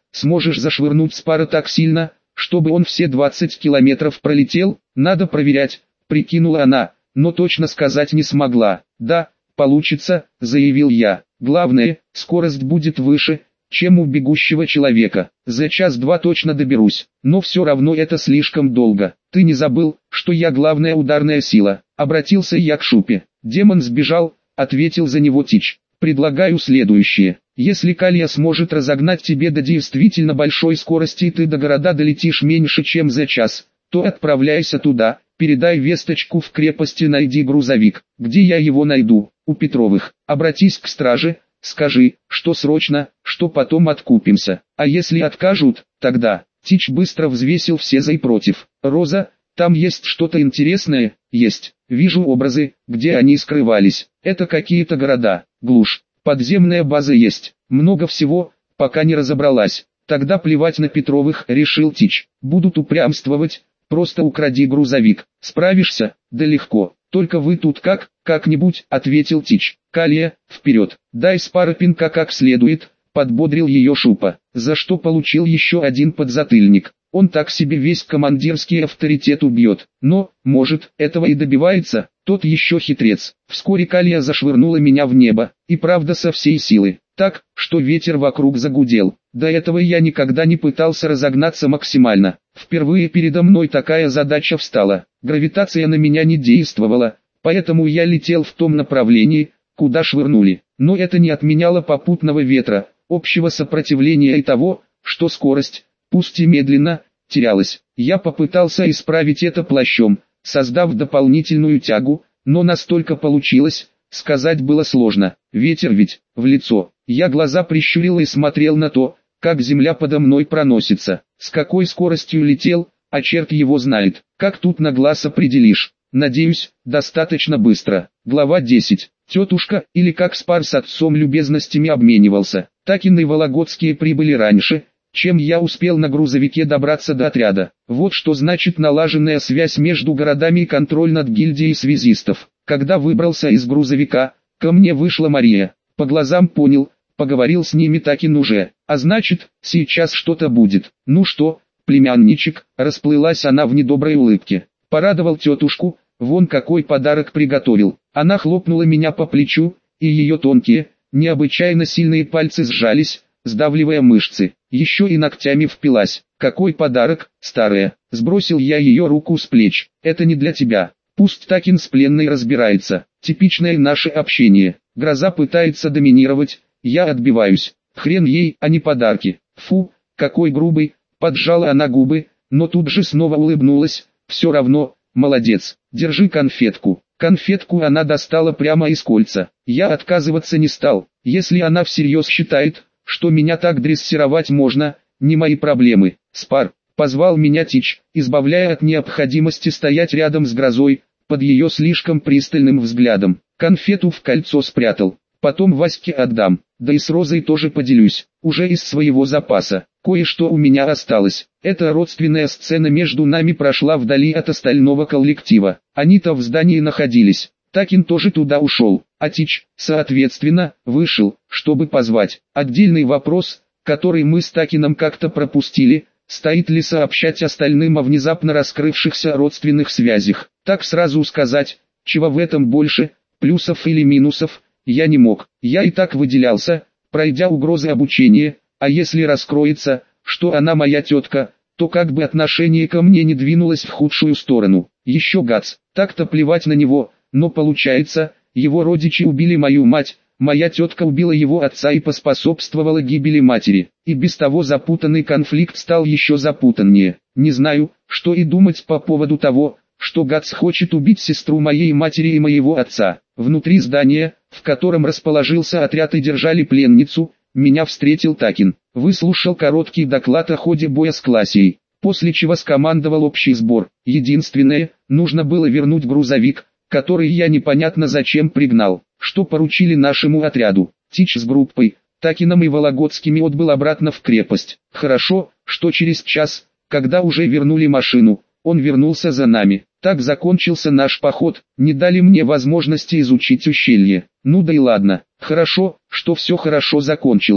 сможешь зашвырнуть Спара так сильно, чтобы он все двадцать километров пролетел? Надо проверять, прикинула она, но точно сказать не смогла. Да, получится, заявил я. Главное, скорость будет выше, чем у бегущего человека. За час-два точно доберусь, но все равно это слишком долго. Ты не забыл, что я главная ударная сила? Обратился я к Шупе. Демон сбежал, ответил за него Тич. Предлагаю следующее. Если Калия сможет разогнать тебе до действительно большой скорости и ты до города долетишь меньше чем за час, то отправляйся туда, передай весточку в крепости, найди грузовик. Где я его найду? У Петровых. Обратись к страже, скажи, что срочно, что потом откупимся. А если откажут, тогда... Тич быстро взвесил все за и против. Роза, там есть что-то интересное? Есть. Вижу образы, где они скрывались. Это какие-то города, глушь. Подземная база есть. Много всего, пока не разобралась. Тогда плевать на Петровых, решил Тич. Будут упрямствовать, просто укради грузовик. Справишься? Да легко. Только вы тут как, как-нибудь, ответил Тич. Калия, вперед. Дай Спара пинка как следует, подбодрил ее Шупа. За что получил еще один подзатыльник. Он так себе весь командирский авторитет убьет. Но, может, этого и добивается, тот еще хитрец. Вскоре Калия зашвырнула меня в небо, и правда со всей силы. Так, что ветер вокруг загудел. До этого я никогда не пытался разогнаться максимально. Впервые передо мной такая задача встала. Гравитация на меня не действовала, поэтому я летел в том направлении, куда швырнули. Но это не отменяло попутного ветра, общего сопротивления и того, что скорость, пусть и медленно, терялась. Я попытался исправить это плащом, создав дополнительную тягу, но настолько получилось, сказать было сложно. Ветер ведь, в лицо. Я глаза прищурил и смотрел на то, как земля подо мной проносится. С какой скоростью летел, а черт его знает. Как тут на глаз определишь? Надеюсь, достаточно быстро. Глава десять. Тетушка, или как Спар с отцом любезностями обменивался. Такин и Вологодские прибыли раньше, чем я успел на грузовике добраться до отряда. Вот что значит налаженная связь между городами и контроль над гильдией связистов. Когда выбрался из грузовика, ко мне вышла Мария. По глазам понял, поговорил с ними Такин уже. А значит, сейчас что-то будет. Ну что, племянничек, расплылась она в недоброй улыбке. Порадовал тетушку, вон какой подарок приготовил. Она хлопнула меня по плечу, и ее тонкие, необычайно сильные пальцы сжались, сдавливая мышцы. Еще и ногтями впилась. Какой подарок, старая? Сбросил я ее руку с плеч. Это не для тебя. Пусть Такин с пленной разбирается. Типичное наше общение. Гроза пытается доминировать, я отбиваюсь. Хрен ей, а не подарки. Фу, какой грубый. Поджала она губы, но тут же снова улыбнулась. Все равно, молодец. Держи конфетку. Конфетку она достала прямо из кольца. Я отказываться не стал. Если она всерьез считает, что меня так дрессировать можно, не мои проблемы. Спар, позвал меня Тич, избавляя от необходимости стоять рядом с Грозой, под ее слишком пристальным взглядом. Конфету в кольцо спрятал. Потом Ваське отдам, да и с Розой тоже поделюсь, уже из своего запаса. Кое-что у меня осталось. Эта родственная сцена между нами прошла вдали от остального коллектива. Они-то в здании находились. Такин тоже туда ушел, а Тич, соответственно, вышел, чтобы позвать. Отдельный вопрос, который мы с Такином как-то пропустили, стоит ли сообщать остальным о внезапно раскрывшихся родственных связях. Так сразу сказать, чего в этом больше, плюсов или минусов, я не мог. Я и так выделялся, пройдя угрозы обучения, а если раскроется, что она моя тетка, то как бы отношение ко мне не двинулось в худшую сторону. Еще Гац, так-то плевать на него, но получается, его родичи убили мою мать, моя тетка убила его отца и поспособствовала гибели матери. И без того запутанный конфликт стал еще запутаннее. Не знаю, что и думать по поводу того, что Гац хочет убить сестру моей матери и моего отца. Внутри здания, в котором расположился отряд и держали пленницу, меня встретил Такин. Выслушал короткий доклад о ходе боя с Классией, после чего скомандовал общий сбор. Единственное, нужно было вернуть грузовик, который я непонятно зачем пригнал, что поручили нашему отряду. Тич с группой, Такином и Вологодскими отбыл обратно в крепость. Хорошо, что через час, когда уже вернули машину, он вернулся за нами. Так закончился наш поход, не дали мне возможности изучить ущелье. Ну да и ладно, хорошо, что все хорошо закончилось.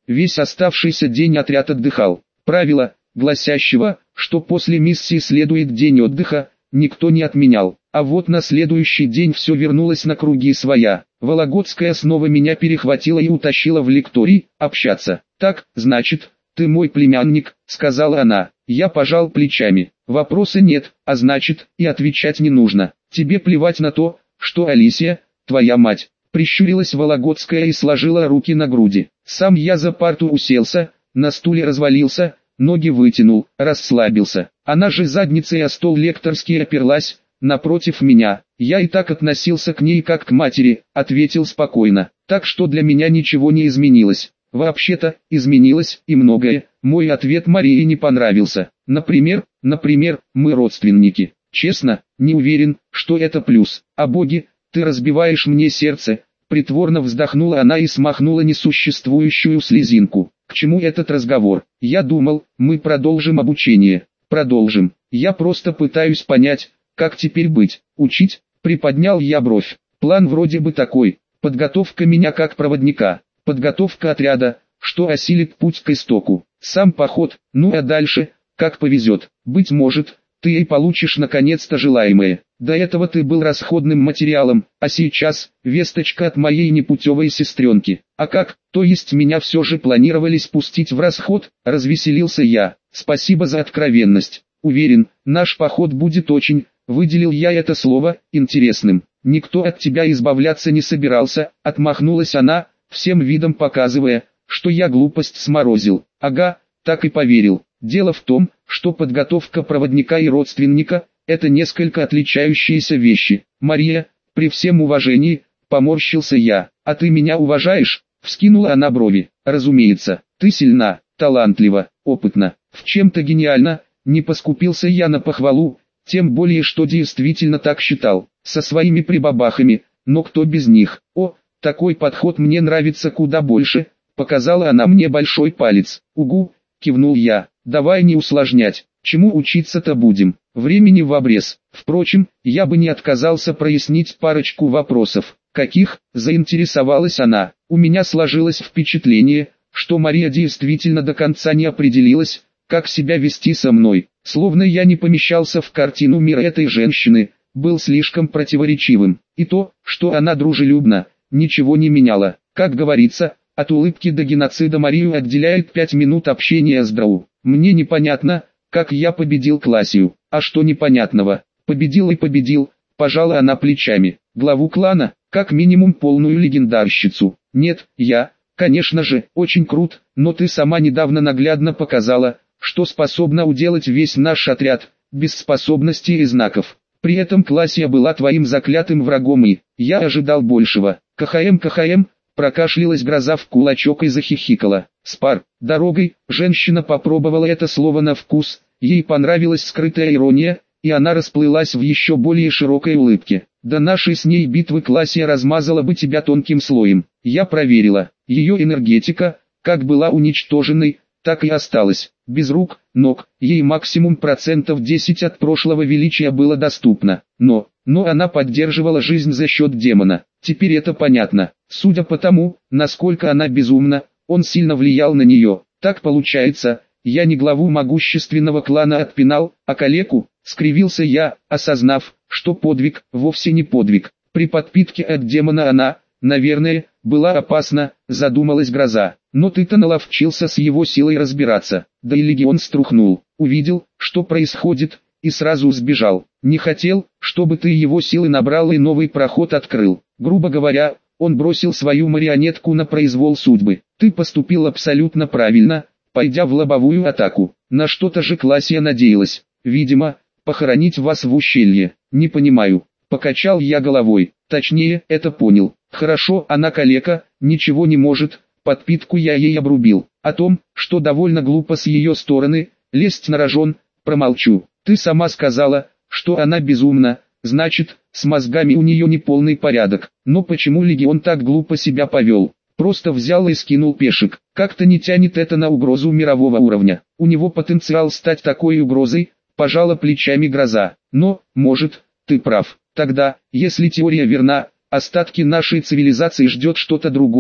Весь оставшийся день отряд отдыхал. Правило, гласящего, что после миссии следует день отдыха, никто не отменял. А вот на следующий день все вернулось на круги своя. Вологодская снова меня перехватила и утащила в лекторий, общаться. «Так, значит, ты мой племянник», — сказала она. Я пожал плечами. Вопроса нет, а значит, и отвечать не нужно. Тебе плевать на то, что Алисия, твоя мать. Прищурилась Вологодская и сложила руки на груди. Сам я за парту уселся, на стуле развалился, ноги вытянул, расслабился. Она же задницей о стол лекторский оперлась, напротив меня. Я и так относился к ней как к матери, ответил спокойно. Так что для меня ничего не изменилось. Вообще-то, изменилось и многое. Мой ответ Марии не понравился. Например, например, мы родственники. Честно, не уверен, что это плюс. А боги, ты разбиваешь мне сердце. Притворно вздохнула она и смахнула несуществующую слезинку. К чему этот разговор? Я думал, мы продолжим обучение. Продолжим. Я просто пытаюсь понять, как теперь быть. Учить? Приподнял я бровь. План вроде бы такой. Подготовка меня как проводника. Подготовка отряда, что осилит путь к истоку. Сам поход, ну а дальше, как повезет. Быть может, ты и получишь наконец-то желаемое. До этого ты был расходным материалом, а сейчас, весточка от моей непутевой сестренки. А как, то есть меня все же планировали спустить в расход, развеселился я. Спасибо за откровенность. Уверен, наш поход будет очень, выделил я это слово, интересным. Никто от тебя избавляться не собирался, отмахнулась она, всем видом показывая, что я глупость сморозил. Ага, так и поверил. Дело в том, что подготовка проводника и родственника – это несколько отличающиеся вещи. Мария, при всем уважении, поморщился я. А ты меня уважаешь? Вскинула она брови. Разумеется, ты сильна, талантлива, опытна, в чем-то гениальна. Не поскупился я на похвалу, тем более что действительно так считал. Со своими прибабахами, но кто без них? О, такой подход мне нравится куда больше, показала она мне большой палец. Угу, кивнул я, давай не усложнять, чему учиться-то будем, времени в обрез. Впрочем, я бы не отказался прояснить парочку вопросов. Каких? Заинтересовалась она. У меня сложилось впечатление, что Мария действительно до конца не определилась, как себя вести со мной, словно я не помещался в картину мира этой женщины, был слишком противоречивым. И то, что она дружелюбна, ничего не меняло. Как говорится, от улыбки до геноцида Марию отделяет пять минут общения с Драу. Мне непонятно, как я победил Классию. А что непонятного? Победил и победил, пожала она плечами. Главу клана, как минимум полную легендарщицу. Нет, я, конечно же, очень крут, но ты сама недавно наглядно показала, что способна уделать весь наш отряд, без способностей и знаков. При этом Классия была твоим заклятым врагом и, я ожидал большего. КХМ, КХМ, прокашлялась Гроза в кулачок и захихикала. Спар, дорогой, женщина попробовала это слово на вкус, ей понравилась скрытая ирония, и она расплылась в еще более широкой улыбке. До нашей с ней битвы Классия размазала бы тебя тонким слоем. Я проверила, ее энергетика, как была уничтоженной, так и осталась. Без рук, ног, ей максимум процентов десять от прошлого величия было доступно. Но, но она поддерживала жизнь за счет демона. Теперь это понятно. Судя по тому, насколько она безумна, он сильно влиял на нее. Так получается, я не главу могущественного клана отпинал, а калеку, скривился я, осознав, что подвиг вовсе не подвиг. При подпитке от демона она, наверное, была опасна, задумалась Гроза. Но ты-то наловчился с его силой разбираться. Да и легион струхнул, увидел, что происходит, и сразу сбежал. Не хотел, чтобы ты его силы набрал и новый проход открыл. Грубо говоря, он бросил свою марионетку на произвол судьбы. Ты поступил абсолютно правильно, пойдя в лобовую атаку. На что-то же Классия надеялась. Видимо, похоронить вас в ущелье. Не понимаю. Покачал я головой. Точнее, это понял. Хорошо, она калека, ничего не может. Подпитку я ей обрубил. О том, что довольно глупо с ее стороны, лезть на рожон, промолчу. Ты сама сказала, что она безумна, значит, с мозгами у нее не полный порядок. Но почему легион так глупо себя повел? Просто взял и скинул пешек. Как-то не тянет это на угрозу мирового уровня. У него потенциал стать такой угрозой, пожала плечами Гроза. Но, может, ты прав. Тогда, если теория верна, остатки нашей цивилизации ждет что-то другое,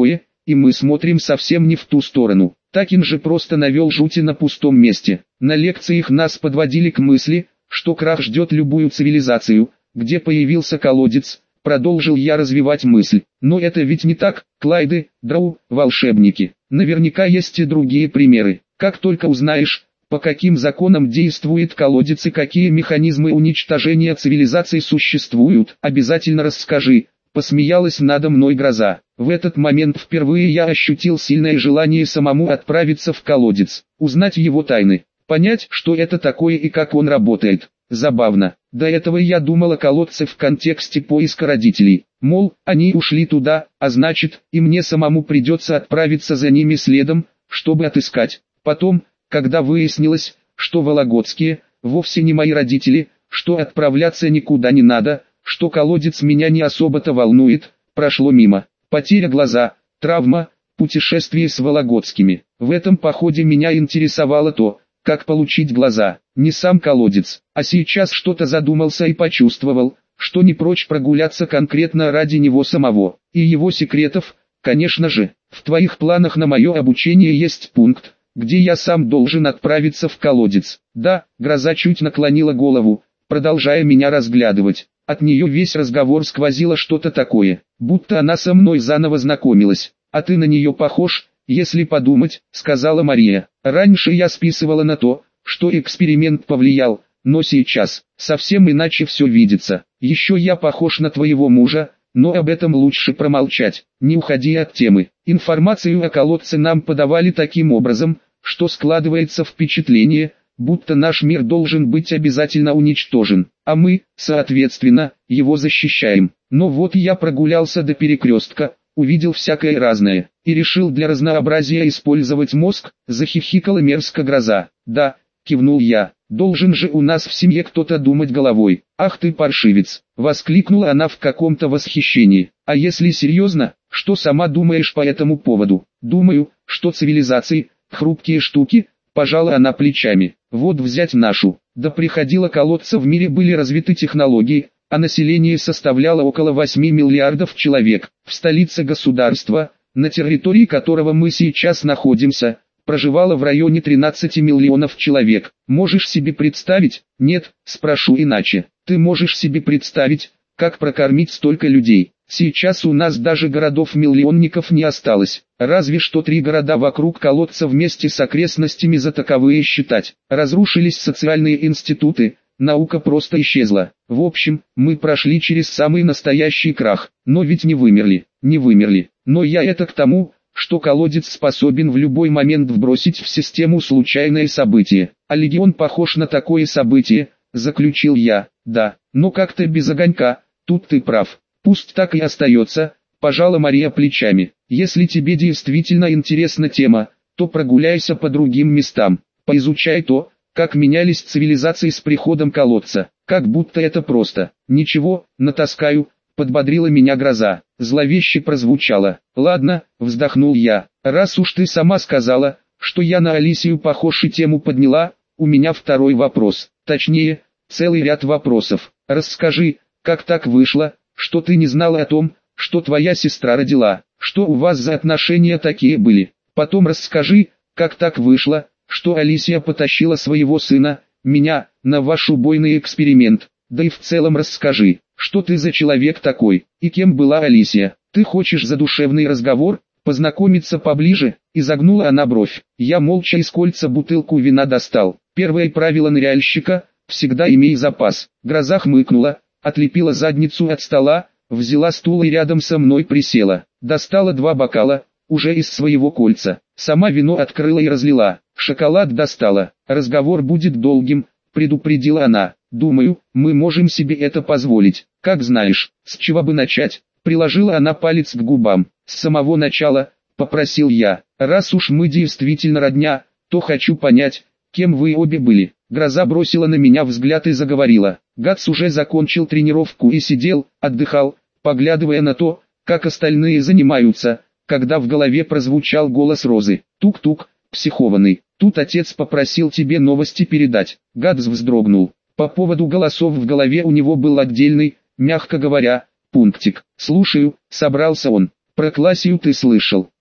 и мы смотрим совсем не в ту сторону. Такин же просто навел жути на пустом месте. На лекциях нас подводили к мысли, что крах ждет любую цивилизацию, где появился колодец. Продолжил я развивать мысль. Но это ведь не так, Клайды, Дроу, волшебники. Наверняка есть и другие примеры. Как только узнаешь, по каким законам действует колодец и какие механизмы уничтожения цивилизаций существуют, обязательно расскажи. Посмеялась надо мной гроза. В этот момент впервые я ощутил сильное желание самому отправиться в колодец, узнать его тайны, понять, что это такое и как он работает. Забавно. До этого я думал о колодце в контексте поиска родителей. Мол, они ушли туда, а значит, и мне самому придется отправиться за ними следом, чтобы отыскать. Потом, когда выяснилось, что вологодские, вовсе не мои родители, что отправляться никуда не надо, что колодец меня не особо-то волнует, прошло мимо. Потеря глаза, травма, путешествие с вологодскими. В этом походе меня интересовало то, как получить глаза, не сам колодец, а сейчас что-то задумался и почувствовал, что не прочь прогуляться конкретно ради него самого, и его секретов, конечно же. В твоих планах на мое обучение есть пункт, где я сам должен отправиться в колодец. Да, гроза чуть наклонила голову, продолжая меня разглядывать. От нее весь разговор сквозило что-то такое, будто она со мной заново знакомилась. А ты на нее похож, если подумать, сказала Мария. Раньше я списывала на то, что эксперимент повлиял, но сейчас совсем иначе все видится. Еще я похож на твоего мужа, но об этом лучше промолчать, не уходи от темы. Информацию о колодце нам подавали таким образом, что складывается впечатление, будто наш мир должен быть обязательно уничтожен, а мы, соответственно, его защищаем. Но вот я прогулялся до перекрестка, увидел всякое разное, и решил для разнообразия использовать мозг, захихикала мерзко гроза. Да, кивнул я, должен же у нас в семье кто-то думать головой. Ах ты паршивец, воскликнула она в каком-то восхищении. А если серьезно, что сама думаешь по этому поводу? Думаю, что цивилизации, хрупкие штуки, пожала она плечами. Вот взять нашу, да приходило колодца в мире были развиты технологии, а население составляло около восьми миллиардов человек. В столице государства, на территории которого мы сейчас находимся, проживало в районе тринадцати миллионов человек. Можешь себе представить? Нет, спрошу иначе. Ты можешь себе представить, как прокормить столько людей? Сейчас у нас даже городов-миллионников не осталось, разве что три города вокруг колодца вместе с окрестностями за таковые считать. Разрушились социальные институты, наука просто исчезла. В общем, мы прошли через самый настоящий крах, но ведь не вымерли, не вымерли. Но я это к тому, что колодец способен в любой момент вбросить в систему случайное событие. А Легион похож на такое событие, заключил я. Да, но как-то без огонька, тут ты прав. Пусть так и остается, пожала Мария плечами. Если тебе действительно интересна тема, то прогуляйся по другим местам, поизучай то, как менялись цивилизации с приходом колодца, как будто это просто. Ничего, натаскаю, подбодрила меня гроза. Зловеще прозвучало. Ладно, вздохнул я, раз уж ты сама сказала, что я на Алисию похож и тему подняла, у меня второй вопрос, точнее, целый ряд вопросов. Расскажи, как так вышло, что ты не знала о том, что твоя сестра родила, что у вас за отношения такие были. Потом расскажи, как так вышло, что Алисия потащила своего сына, меня, на ваш убойный эксперимент. Да и в целом расскажи, что ты за человек такой, и кем была Алисия. Ты хочешь задушевный разговор, познакомиться поближе? Изогнула она бровь. Я молча из кольца бутылку вина достал. Первое правило ныряльщика – всегда имей запас. Гроза хмыкнула, отлепила задницу от стола, взяла стул и рядом со мной присела. Достала два бокала, уже из своего кольца. Сама вино открыла и разлила. Шоколад достала. Разговор будет долгим, предупредила она. Думаю, мы можем себе это позволить. Как знаешь, с чего бы начать? Приложила она палец к губам. С самого начала, попросил я. Раз уж мы действительно родня, то хочу понять, кем вы обе были. Гроза бросила на меня взгляд и заговорила. Гац уже закончил тренировку и сидел, отдыхал, поглядывая на то, как остальные занимаются, когда в голове прозвучал голос Розы. Тук-тук, психованный, тут отец попросил тебе новости передать. Гац вздрогнул. По поводу голосов в голове у него был отдельный, мягко говоря, пунктик. Слушаю, собрался он. Про Классию ты слышал?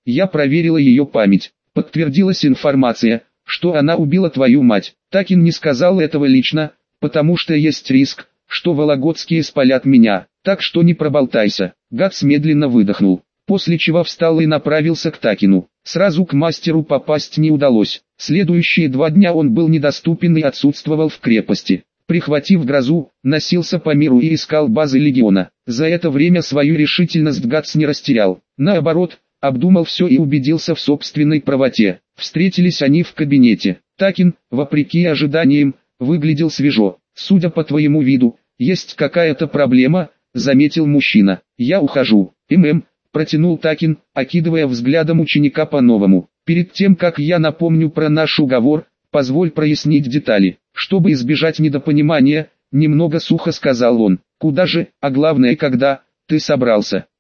Я проверила ее память. Подтвердилась информация, что она убила твою мать. Такин не сказал этого лично, потому что есть риск, что вологодские спалят меня, так что не проболтайся. Гатс медленно выдохнул, после чего встал и направился к Такину. Сразу к мастеру попасть не удалось. Следующие два дня он был недоступен и отсутствовал в крепости. Прихватив грозу, носился по миру и искал базы легиона. За это время свою решительность Гатс не растерял. Наоборот, обдумал все и убедился в собственной правоте. Встретились они в кабинете. Такин, вопреки ожиданиям, выглядел свежо. «Судя по твоему виду, есть какая-то проблема», — заметил мужчина. «Я ухожу». «ММ», — протянул Такин, окидывая взглядом ученика по-новому. «Перед тем, как я напомню про наш уговор, позволь прояснить детали, чтобы избежать недопонимания», — немного сухо сказал он. «Куда же, а главное когда, ты собрался?»